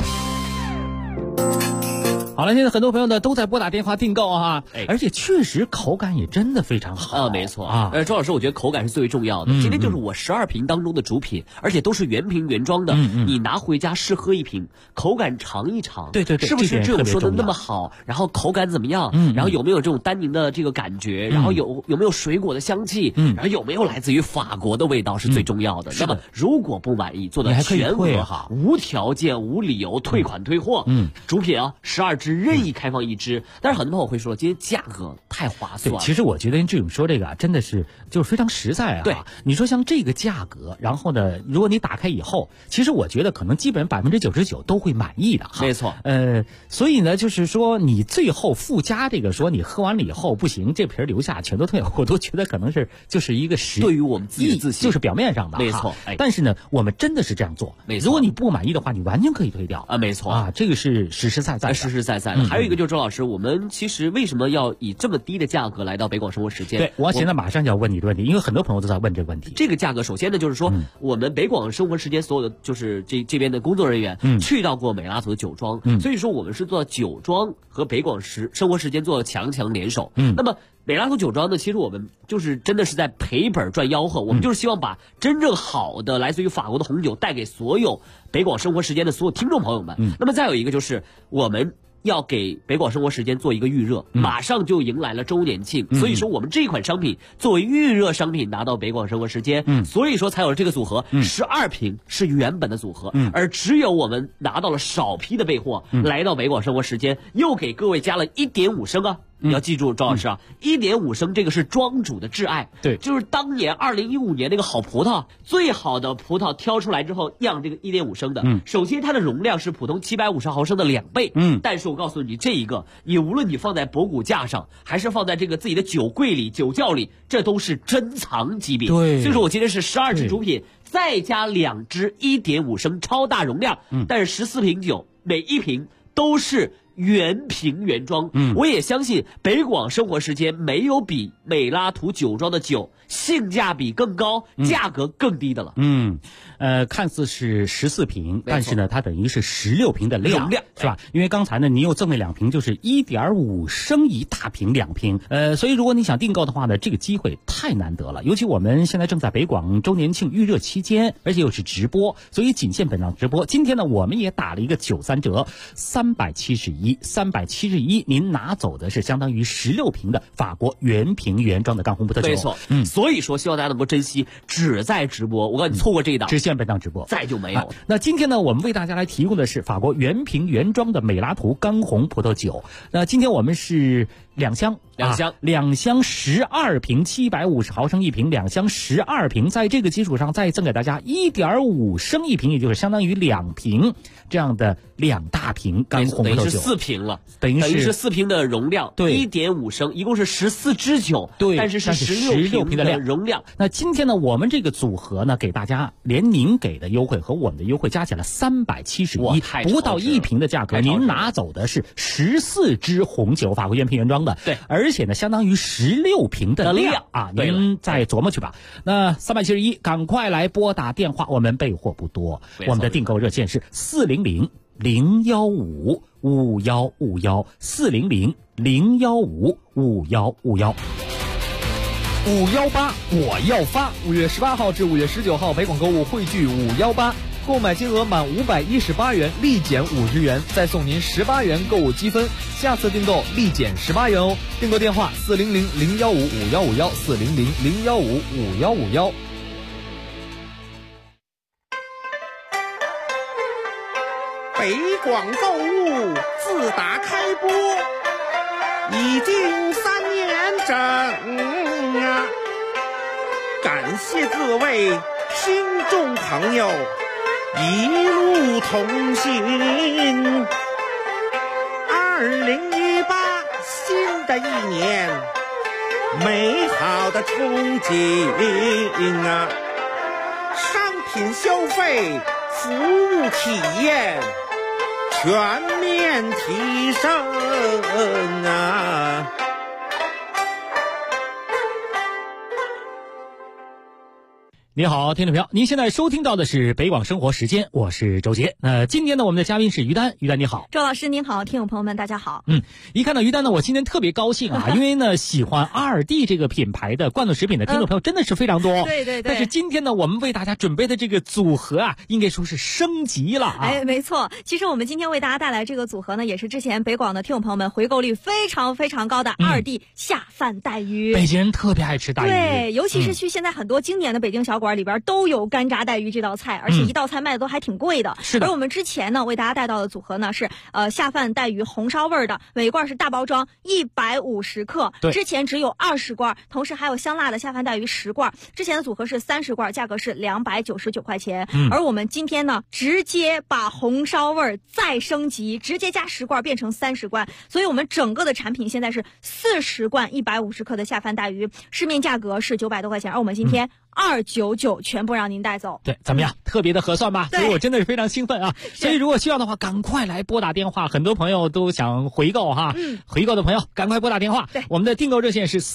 好了，现在很多朋友呢都在拨打电话订购啊，而且确实口感也真的非常好没错啊。 周老师，我觉得口感是最为重要的。今天就是我12瓶当中的主品，而且都是原瓶原装的，你拿回家试喝一瓶，口感尝一尝， 对， 是不是这种说的那么好？然后口感怎么样？然后有没有这种单宁的这个感觉？然后有没有水果的香气？然后有没有来自于法国的味道是最重要的。那么如果不满意，做的全额无条件无理由退款退货。主品啊，12支任意开放1支，但是很多朋友会说，今天价格太划算了。 其实我觉得这种说这个真的是就是非常实在啊。 对， 你说像这个价格，然后呢，如果你打开以后，其实我觉得可能基本99%都会满意的哈。 没错。 所以呢，就是说你最后附加这个说你喝完了以后不行，这瓶留下全都退，我都觉得可能是就是一个对于我们自己的自信， 就是表面上的。 没错。 但是呢，我们真的是这样做。 没错。 如果你不满意的话，你完全可以退掉啊。没错啊，这个是实实在在的。 还有一个就是周老师，我们其实为什么要以这么低的价格来到北广生活时间？ 对，我现在马上就要问你这个问题，因为很多朋友都在问这个问题。 这个价格，首先呢，就是说我们北广生活时间所有的就是这边的工作人员去到过美拉图的酒庄，所以说我们是做酒庄和北广生活时间做强联手。那么美拉图酒庄呢，其实我们就是真的是在赔本赚吆喝，我们就是希望把真正好的来自于法国的红酒带给所有北广生活时间的所有听众朋友们。那么再有一个就是我们要给北广生活时间做一个预热，马上就迎来了周年庆，所以说我们这款商品作为预热商品拿到北广生活时间，所以说才有了这个组合，12瓶是原本的组合，而只有我们拿到了少批的备货，来到北广生活时间，又给各位加了1.5升啊。你要记住，周老师啊，1.5升这个是庄主的挚爱， 对， 就是当年2015年那个好葡萄，最好的葡萄挑出来之后酿这个1.5升的，首先它的容量是普通750毫升的2倍，但是我告诉你，这一个你无论你放在博古架上，还是放在这个自己的酒柜里、酒窖里，这都是珍藏级别。 对， 所以说我今天是12支主品，再加2支1.5升超大容量，但是14瓶酒，每一瓶都是原瓶原装。我也相信北广生活时间没有比美拉图酒庄的酒性价比更高、价格更低的了。 看似是14瓶，但是呢，它等于是16瓶的量，是吧？因为刚才呢，你又赠了2瓶，就是 1.5升一大瓶2瓶。所以如果你想订购的话呢，这个机会太难得了。尤其我们现在正在北广周年庆预热期间，而且又是直播，所以仅限本场直播。今天呢，我们也打了一个93折，371，您拿走的是相当于16瓶的法国原瓶原装的干红葡萄酒。 没错，所所以说希望大家能够珍惜，只在直播。我告诉你，错过这一档， 只限本档直播， 再就没有了。 那今天呢，我们为大家来提供的是法国原瓶原装的美拉图干红葡萄酒。那今天我们是两箱12瓶，750毫升一瓶，2箱12瓶，在这个基础上再赠给大家1.5升一瓶，也就是相当于2瓶这样的2大瓶干红葡萄酒， 等于是4瓶了， 等于是 4瓶的容量，对，1.5升，一共是14支酒， 对， 但是16瓶的容量。 那今天呢，我们这个组合呢，给大家连您给的优惠和我们的优惠加起来371，不到1瓶的价格，您拿走的是14支红酒，法国原瓶原装的， 对， 而且呢，相当于16瓶的量啊，您再琢磨去吧。那371，赶快来拨打电话，我们备货不多，我们的订购热线是400-015-5151，400-015-5151。 518我要发！5月18号至5月19号，北广购物汇聚518，购买金额满518元立减50元，再送您18元购物积分，下次订购立减18元哦。订购电话400-015-5151，400-015-5151。 北广购物自打开播已经3年整啊！感谢各位听众朋友一路同行。2018新的一年，美好的憧憬啊！商品消费，服务体验全面提升啊！ 你好，听众朋友，您现在收听到的是北广生活时间，我是周杰。那今天呢，我们的嘉宾是于丹，于丹你好。 周老师您好，听众朋友们大家好。 一看到于丹呢，我今天特别高兴啊，因为呢，喜欢阿尔蒂这个品牌的罐头食品的听众朋友真的是非常多。 对对对。 但是今天呢，我们为大家准备的这个组合啊，应该说是升级了啊。 哎，没错。其实我们今天为大家带来这个组合呢，也是之前北广的听众朋友们回购率非常非常高的阿尔蒂下饭带鱼。 北京人特别爱吃带鱼。 对，尤其是去现在很多经典的北京小馆里边都有干炸带鱼这道菜，而且一道菜卖的都还挺贵的。 是的。 而我们之前呢为大家带到的组合呢是下饭带鱼红烧味的，每罐是大包装150克，之前只有20罐，同时还有香辣的下饭带鱼10罐。之前的组合是30罐，价格是299块钱。而我们今天呢直接把红烧味再升级，直接加10罐变成30罐，所以我们整个的产品现在是40罐150克的下饭带鱼，市面价格是900多块钱，而我们今天299全部让您带走。 对，怎么样？特别的合算吧？所以我真的是非常兴奋啊！所以如果需要的话，赶快来拨打电话。很多朋友都想回购哈，回购的朋友赶快拨打电话。 对， 我们的订购热线是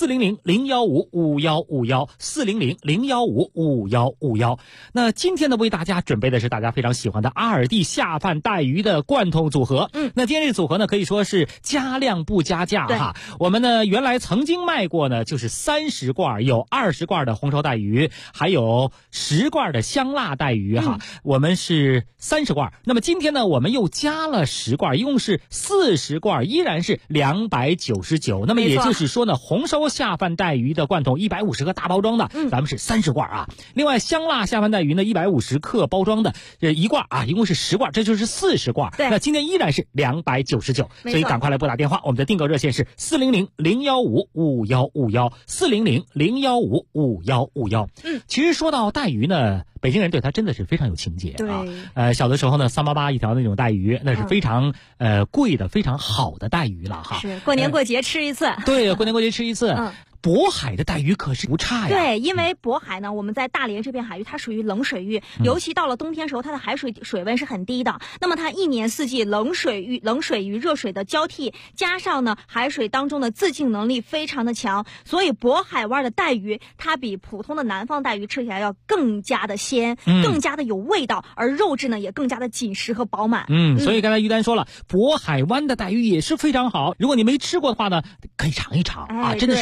400-015-5151，400-015-5151。那今天呢，为大家准备的是大家非常喜欢的阿尔蒂下饭带鱼的罐头组合。那今天这个组合呢，可以说是加量不加价哈。我们呢原来曾经卖过呢，就是30罐，有20罐的红烧带鱼，还有10罐的香辣带鱼哈。我们是30罐，那么今天呢，我们又加了10罐，一共是40罐，依然是299。那么也就是说呢，红烧下饭带鱼的罐头150克大包装的，咱们是30罐啊。另外香辣下饭带鱼呢150克包装的1罐啊，一共是10罐，这就是40罐。那今天依然是299，所以赶快来拨打电话，我们的订购热线是400-015-5151，400-015-5151。其实说到带鱼呢，北京人对它真的是非常有情节啊。小的时候呢，388一条那种带鱼，那是非常贵的、非常好的带鱼了哈。 是过年过节吃一次。 对，过年过节吃一次。渤海的带鱼可是不差呀。 对，因为渤海呢，我们在大连这片海域，它属于冷水域，尤其到了冬天时候，它的海水温是很低的。那么它一年四季冷水与热水的交替，加上呢海水当中的自净能力非常的强，所以渤海湾的带鱼它比普通的南方带鱼吃起来要更加的鲜，更加的有味道，而肉质呢也更加的紧实和饱满。 所以刚才于丹说了，渤海湾的带鱼也是非常好。如果你没吃过的话呢，可以尝一尝啊，真的是可以尝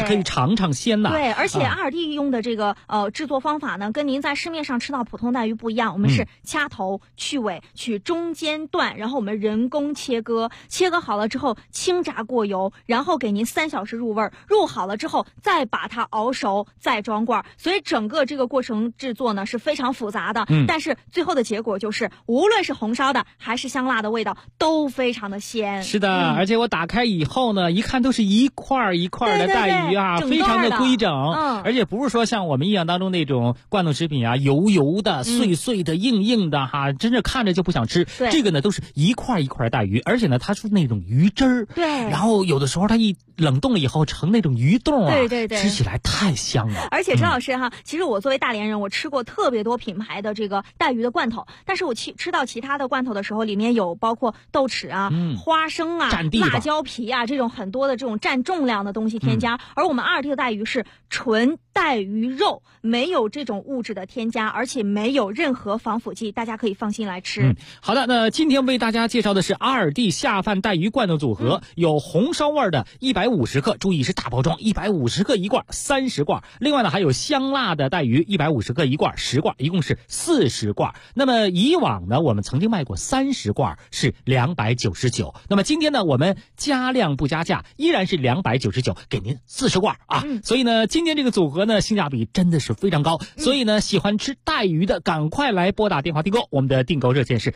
尝尝鲜呐。 对，而且阿尔蒂用的这个制作方法呢，跟您在市面上吃到普通带鱼不一样。我们是掐头去尾，取中间段，然后我们人工切割，切割好了之后轻炸过油，然后给您3小时入味，入好了之后再把它熬熟，再装罐。所以整个这个过程制作呢是非常复杂的，但是最后的结果就是无论是红烧的还是香辣的味道都非常的鲜。 是的，而且我打开以后呢，一看都是一块一块的带鱼啊，非常的规整，而且不是说像我们印象当中那种罐头食品啊，油油的、碎碎的、硬硬的哈，真是看着就不想吃。这个呢都是一块一块的带鱼，而且呢它是那种鱼汁儿， 对， 然后有的时候它一冷冻了以后成那种鱼冻啊， 对， 吃起来太香了。 而且张老师哈，其实我作为大连人，我吃过特别多品牌的这个带鱼的罐头，但是我吃到其他的罐头的时候，里面有包括豆豉啊、花生啊、辣椒皮啊这种很多的这种占重量的东西添加，而我们阿尔蒂的带鱼是纯带鱼肉，没有这种物质的添加，而且没有任何防腐剂，大家可以放心来吃。 好的，那今天为大家介绍的是阿尔蒂下饭带鱼罐头组合，有红烧味的150克，注意是大包装，150克一罐，30罐。另外呢还有香辣的带鱼150克一罐，10罐，一共是40罐。那么以往呢我们曾经卖过30罐是299，那么今天呢我们加量不加价，依然是299，给您40罐啊。所以呢今天这个组合呢性价比真的是非常高，所以呢喜欢吃带鱼的赶快来拨打电话订购，我们的订购热线是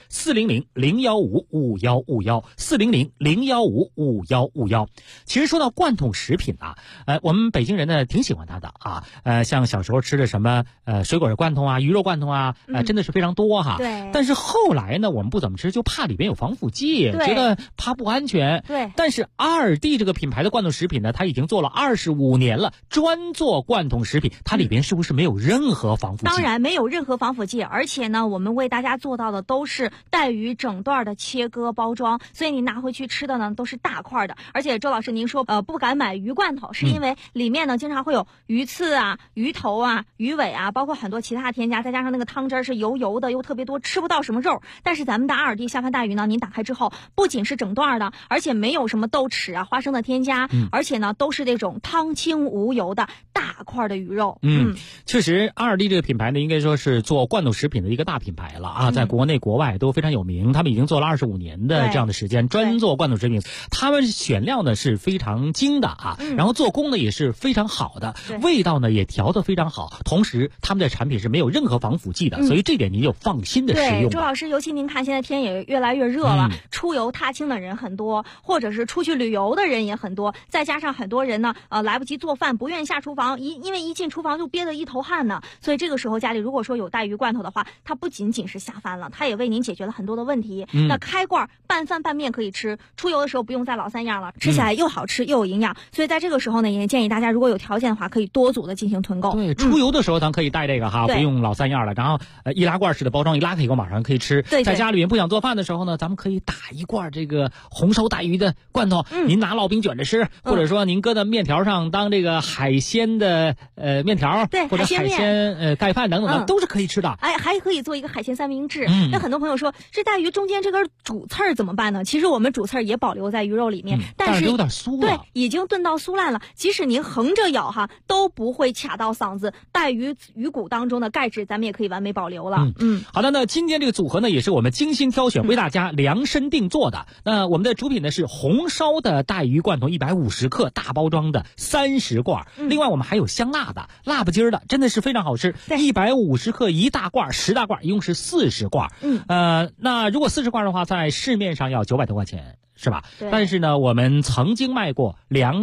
400-015-5151，400-015-5151。其实说到罐头食品啊，我们北京人呢挺喜欢它的啊，像小时候吃的什么水果罐头啊、鱼肉罐头啊，真的是非常多哈。 对。 但是后来呢，我们不怎么吃，就怕里边有防腐剂，觉得怕不安全。 对。 但是阿尔蒂这个品牌的罐头食品呢，它已经做了25年了，专做罐头食品，它里边是不是没有任何防腐剂？ 当然没有任何防腐剂，而且呢，我们为大家做到的都是带鱼整段的切割包装，所以你拿回去吃的呢都是大块的。而且周老师您说不敢买鱼罐头，是因为里面呢经常会有鱼刺啊、鱼头啊、鱼尾啊，包括很多其他添加，再加上那个汤汁是油油的又特别多，吃不到什么肉。但是咱们的阿尔蒂下饭带鱼呢，您打开之后不仅是整段的，而且没有什么豆豉啊、花生的添加，而且呢都是那种汤清无油的大块的鱼肉。 确实阿尔蒂这个品牌呢应该说是做罐头食品的一个大品牌了啊，在国内国外都非常有名，他们已经做了25年的这样的时间，专做罐头食品。他们选料呢是非常精的啊，然后做工呢也是非常好的，味道呢也调得非常好，同时他们的产品是没有任何防腐剂的，所以这点您就放心的使用。 周老师，尤其您看现在天也越来越热了，出游踏青的人很多，或者是出去旅游的人也很多，再加上很多人呢来不及做饭，不愿意下厨房，因为一进厨房就憋得一头汗呢，所以这个时候家里如果说有带鱼罐头的话，它不仅仅是下饭了，它也为您解决了很多的问题。那开罐拌饭拌面可以吃，出游的时候不用再老三样了，吃起来又好吃又有营养，所以在这个时候呢，也建议大家如果有条件的话，可以多组的进行囤购。 对，出游的时候咱可以带这个哈，不用老三样了，然后易拉罐式的包装，一拉开以后马上可以吃。 对， 在家里面不想做饭的时候呢，咱们可以打一罐这个红烧带鱼的罐头，您拿烙饼卷着吃，或者说您搁在面条上当这个海鲜的面条， 对， 或者海鲜盖饭等等的，都是可以吃的。 还可以做一个海鲜三明治。那很多朋友说这带鱼中间这根主刺儿怎么办呢？其实我们主刺儿也保留在鱼肉里面，但是有点酥了， 对，已经炖到酥烂了，即使您横着咬哈都不会卡到嗓子，带鱼骨当中的钙质咱们也可以完美保留了。 好的，那今天这个组合呢也是我们精心挑选为大家量身定做的。那我们的主品呢是红烧的带鱼罐头150克大包装的30罐，另外我们还有香辣的辣不筋儿的，真的是非常好吃，150克一大罐，10大罐，一共是40罐。那如果40罐的话，在市面上要900多块钱，是吧？但是呢，我们曾经卖过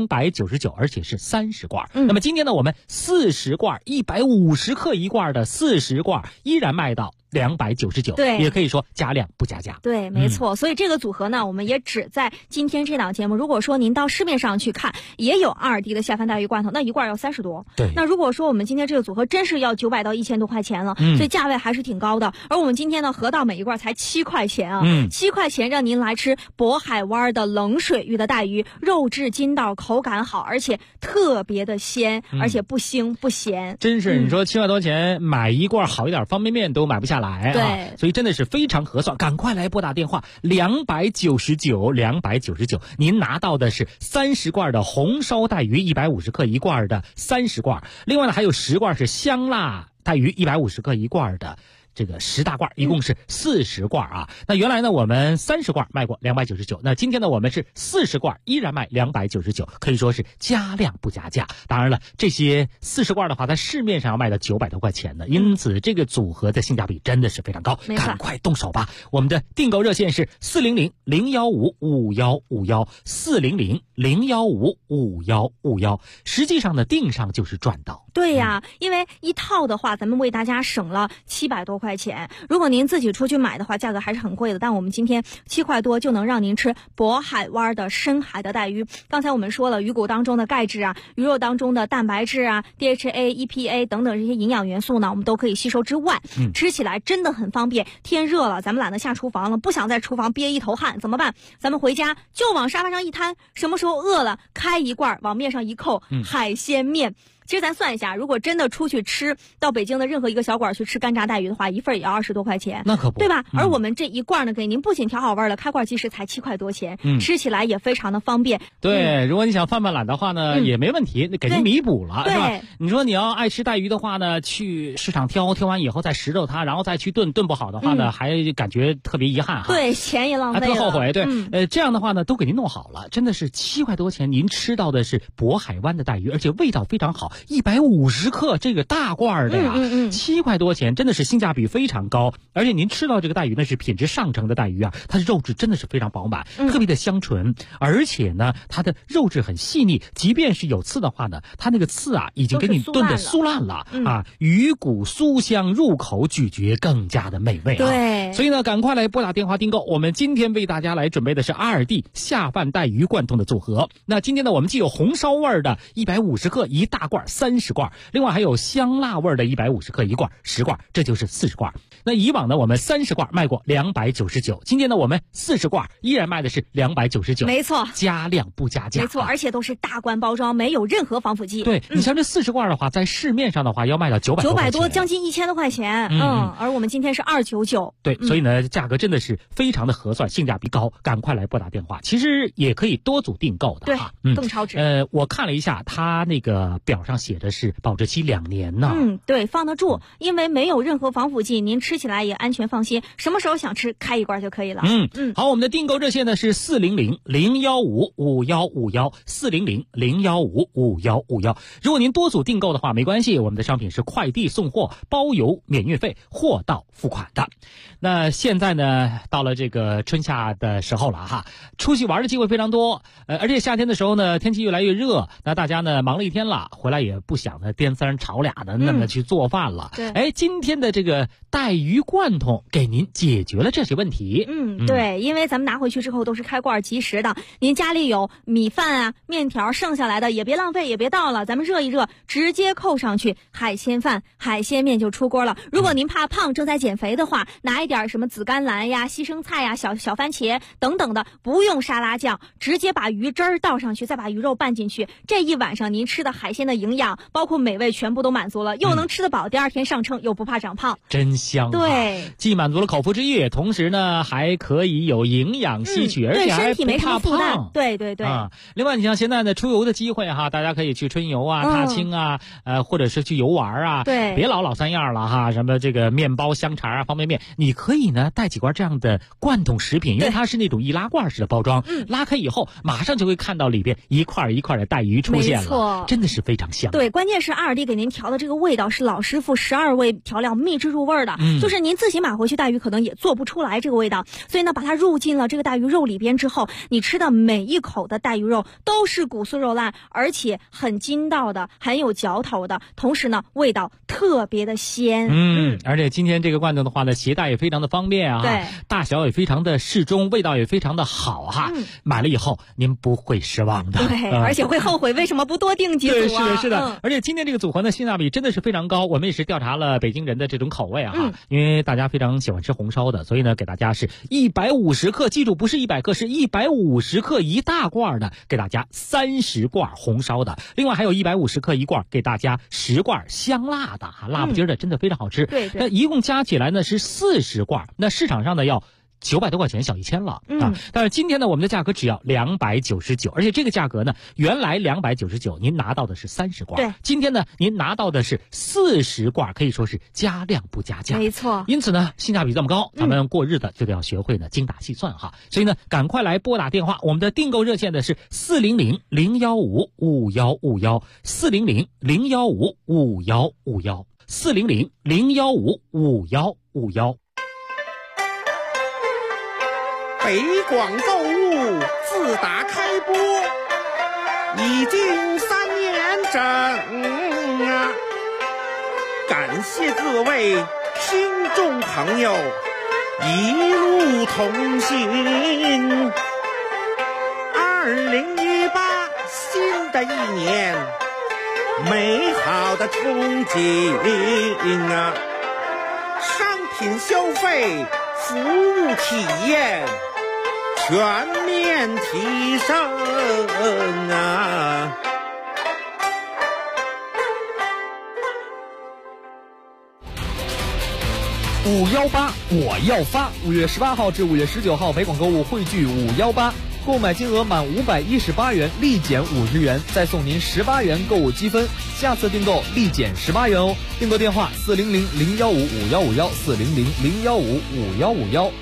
299，而且是30罐。那么今天呢，我们40罐150克一罐的40罐依然卖到299， 对， 也可以说加量不加价。 对，没错。所以这个组合呢，我们也只在今天这档节目。如果说您到市面上去看，也有阿尔蒂的下饭带鱼罐头，那一罐要30多。 对。 那如果说我们今天这个组合真是要900到1000多块钱了，所以价位还是挺高的。而我们今天呢，合到每一罐才7块钱啊，7块钱让您来吃渤海湾的冷水域的带鱼，肉质筋道，口感好，而且特别的鲜，而且不腥不咸。 真是，你说7块多钱买一罐好一点方便面都买不下下来对， 所以真的是非常合算，赶快来拨打电话299，您拿到的是30罐的红烧带鱼150克一罐的30罐，另外呢还有10罐是香辣带鱼150克一罐的这个10大罐，一共是40罐啊。那原来呢我们30罐卖过299，那今天呢我们是40罐依然卖299，可以说是加量不加价。当然了，这些40罐的话在市面上要卖到900多块钱呢，因此这个组合的性价比真的是非常高，赶快动手吧。我们的订购热线是400-015-5151，400-015-5151，实际上呢订上就是赚到。 对呀，因为一套的话咱们为大家省了700多块钱，如果您自己出去买的话价格还是很贵的，但我们今天7块多就能让您吃渤海湾的深海的带鱼。刚才我们说了，鱼骨当中的钙质啊，鱼肉当中的蛋白质啊， DHA、EPA 等等这些营养元素呢我们都可以吸收之外，吃起来真的很方便。天热了咱们懒得下厨房了，不想在厨房憋一头汗怎么办？咱们回家就往沙发上一摊，什么时候饿了开一罐往面上一扣，海鲜面。其实咱算一下，如果真的出去吃，到北京的任何一个小馆去吃干炸带鱼的话，一份也要20多块钱， 那可不， 对吧？而我们这一罐呢，给您不仅调好味了，开罐即食才7块多钱，吃起来也非常的方便。 对，如果你想犯懒的话呢，也没问题，给您弥补了，是吧？你说你要爱吃带鱼的话呢，去市场挑完以后再拾掇它，然后再去炖不好的话呢，还感觉特别遗憾哈。 对，钱也浪费了， 还特后悔。对，这样的话呢，都给您弄好了，真的是7块多钱，您吃到的是渤海湾的带鱼，而且味道非常好，150克这个大罐的呀，7块多钱，真的是性价比非常高。而且您吃到这个带鱼呢是品质上乘的带鱼啊，它的肉质真的是非常饱满，特别的香醇，而且呢它的肉质很细腻，即便是有刺的话呢，它那个刺啊已经给你炖的酥烂了啊，鱼骨酥香，入口咀嚼更加的美味啊。 对， 所以呢赶快来拨打电话订购，我们今天为大家来准备的是2D 下饭带鱼贯通的组合。那今天呢我们既有红烧味的150克一大罐30罐，另外还有香辣味的150克一罐10罐，这就是40罐。那以往呢我们30罐卖过299，今天呢我们40罐依然卖的是299， 没错， 加量不加价， 没错，而且都是大罐包装，没有任何防腐剂。 对，你像这40罐的话在市面上的话要卖到900 多，将近1000多块钱。而我们今天是299。 对，所以呢价格真的是非常的合算，性价比高，赶快来拨打电话。其实也可以多组订购的， 对，更超值。 我看了一下它那个表上写的是保质期2年呢。 对，放得住，因为没有任何防腐剂，您吃起来也安全放心，什么时候想吃开一罐就可以了。 好，我们的订购热线呢是400-015-5151，400-015-5151。如果您多组订购的话没关系，我们的商品是快递送货，包邮免运费，货到付款的。那现在呢到了这个春夏的时候了哈，出去玩的机会非常多，而且夏天的时候呢天气越来越热，那大家呢忙了一天了，回来也不想呢颠3炒2的那么去做饭了。今天的这个带鱼贯通给您解决了这些问题。 对，因为咱们拿回去之后都是开罐即食的，您家里有米饭啊面条剩下来的也别浪费，也别倒了，咱们热一热直接扣上去，海鲜饭海鲜面就出锅了。如果您怕胖正在减肥的话，拿一点什么紫甘蓝呀西生菜呀小番茄等等的，不用沙拉酱，直接把鱼汁儿倒上去，再把鱼肉拌进去，这一晚上您吃的海鲜的营养包括美味全部都满足了，又能吃得饱，第2天上称又不怕长胖， 真香。 对， 既满足了口腹之欲，同时呢还可以有营养吸取，而且还不怕胖。 对另外你像现在的出游的机会哈，大家可以去春游啊踏青啊或者是去游玩啊， 对， 别老3样了哈，什么这个面包香肠啊方便面，你可以呢带几罐这样的贯通食品，因为它是那种易拉罐式的包装，拉开以后马上就会看到里边一块一块的带鱼出现了，真的是非常香。 对，关键是2D给您调的这个味道是老师傅12味调料秘制入味的，就是您自己买回去带鱼可能也做不出来这个味道，所以呢把它入进了这个带鱼肉里边之后，你吃的每一口的带鱼肉都是骨酥肉烂，而且很筋道的，很有嚼头的，同时呢味道特别的鲜。 而且今天这个罐头的话呢携带也非常的方便啊， 对， 大小也非常的适中，味道也非常的好哈，买了以后您不会失望的。 对，而且会后悔为什么不多订几组啊。 对，是的。而且今天这个组合呢性价比真的是非常高，我们也是调查了北京人的这种口味哈， 因为大家非常喜欢吃红烧的，所以呢给大家是150克，记住不是100克，是150克一大罐的，给大家30罐红烧的，另外还有150克一罐，给大家10罐香辣的，辣不筋的，真的非常好吃。 对， 那一共加起来呢是40罐，那市场上呢要900多块钱，小1000了啊！但是今天呢，我们的价格只要299，而且这个价格呢，原来299，您拿到的是30罐， 对， 今天呢，您拿到的是40罐，可以说是加量不加价， 没错。 因此呢，性价比这么高，咱们过日子就得要学会呢精打细算哈。所以呢，赶快来拨打电话，我们的订购热线的是400-015-5151，400-015-5151，400-015-5151。 北广购物自打开播已经3年整啊！感谢各位听众朋友一路同行。2018新的一年，美好的憧憬啊！商品消费，服务体验全面提升啊 ！518我要发！5月18号至5月19号，北广购物汇聚518，购买金额满518元立减50元，再送您18元购物积分，下次订购立减18元哦。订购电话400-015-5151，400-015-5151。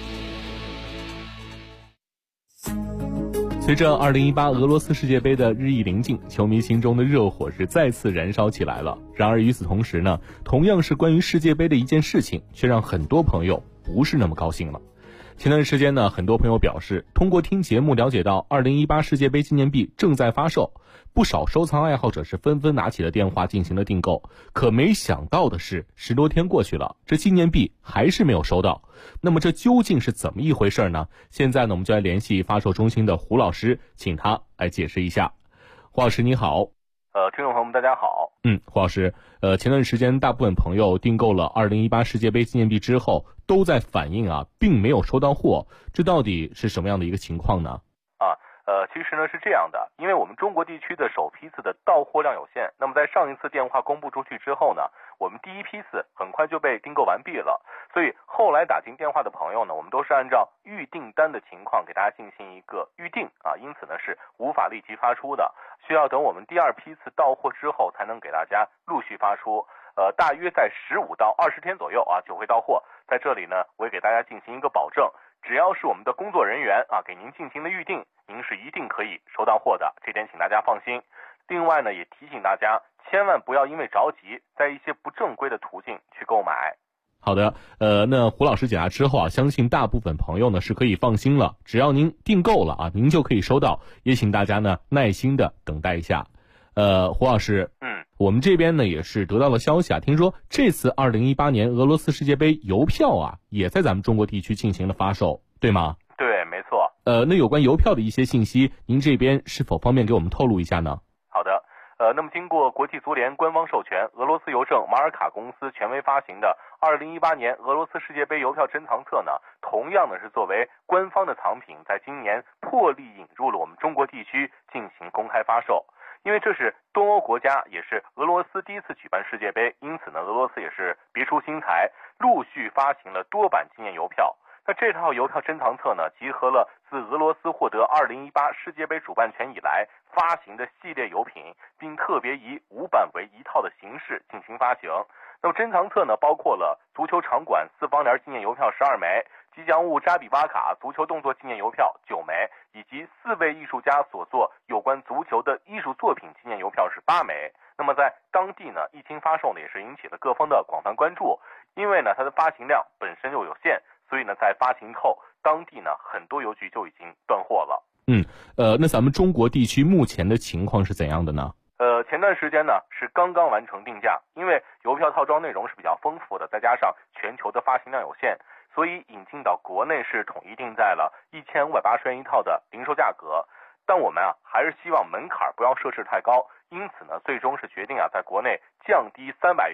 随着2018俄罗斯世界杯的日益临近，球迷心中的热火是再次燃烧起来了。然而与此同时呢，同样是关于世界杯的一件事情，却让很多朋友不是那么高兴了。前段时间呢，很多朋友表示通过听节目了解到2018世界杯纪念币正在发售，不少收藏爱好者是纷纷拿起了电话进行了订购。可没想到的是，10多天过去了，这纪念币还是没有收到。那么这究竟是怎么一回事呢？现在呢，我们就来联系发售中心的胡老师，请他来解释一下。胡老师你好。 听众朋友们大家好。 胡老师，前段时间大部分朋友订购了2018世界杯纪念币之后，都在反映并没有收到货，这到底是什么样的一个情况呢？ 其实呢是这样的，因为我们中国地区的首批次的到货量有限，那么在上一次电话公布出去之后呢，我们第一批次很快就被订购完毕了，所以后来打进电话的朋友呢，我们都是按照预订单的情况给大家进行一个预定因此呢是无法立即发出的，需要等我们第二批次到货之后才能给大家陆续发出。大约在15到20天左右就会到货。在这里呢，我也给大家进行一个保证，只要是我们的工作人员给您进行了预定，您是一定可以收到货的，这点请大家放心。另外呢，也提醒大家千万不要因为着急，在一些不正规的途径去购买。 好的，那胡老师解答之后相信大部分朋友呢是可以放心了，只要您订购了您就可以收到，也请大家呢耐心的等待一下。胡老师，我们这边呢也是得到了消息听说这次2018年俄罗斯世界杯邮票也在咱们中国地区进行了发售，对吗？ 对，没错。 那有关邮票的一些信息，您这边是否方便给我们透露一下呢？ 好的，那么经过国际足联官方授权，俄罗斯邮政马尔卡公司权威发行的2018年俄罗斯世界杯邮票珍藏册呢，同样呢是作为官方的藏品，在今年破例引入了我们中国地区进行公开发售。因为这是东欧国家，也是俄罗斯第一次举办世界杯，因此呢，俄罗斯也是别出心裁，陆续发行了多版纪念邮票。那这套邮票珍藏册呢，集合了自俄罗斯获得2018世界杯主办权以来发行的系列邮品，并特别以5版为1套的形式进行发行。那么珍藏册呢，包括了足球场馆4方联纪念邮票12枚，吉祥物扎比巴卡足球动作纪念邮票9枚，以及4位艺术家所作有关足球的艺术作品纪念邮票是8枚。那么在当地呢，一经发售呢，也是引起了各方的广泛关注，因为呢它的发行量本身就有限，所以呢在发行后，当地呢很多邮局就已经断货了。 那咱们中国地区目前的情况是怎样的呢？ 前段时间呢是刚刚完成定价，因为邮票套装内容是比较丰富的，再加上全球的发行量有限，所以引进到国内是统一定在了1580元一套的零售价格。但我们还是希望门槛不要设置太高，因此呢最终是决定在国内降低300元，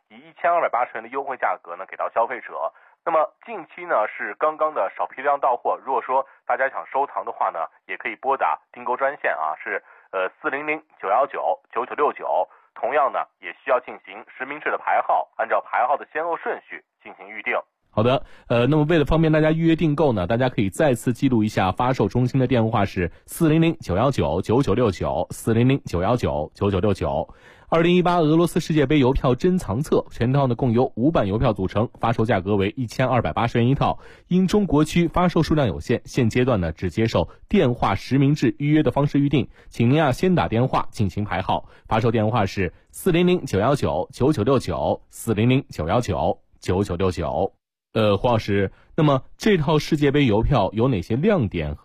以1280元的优惠价格呢给到消费者。那么近期呢是刚刚的少批量到货，如果说大家想收藏的话呢，也可以拨打订购专线啊，是400-919-9969，同样呢也需要进行实名制的排号，按照排号的先后顺序进行预定。 好的，那么为了方便大家预约订购呢，大家可以再次记录一下发售中心的电话是400-919-9969 400-919-9969。2018俄罗斯世界杯邮票珍藏册全套呢共由5版邮票组成，发售价格为1280元一套。因中国区发售数量有限，现阶段呢只接受电话实名制预约的方式预定，请您先打电话进行排号，发售电话是400-919-9969 400-919-9969。黄老师，那么这套世界杯邮票有哪些亮点和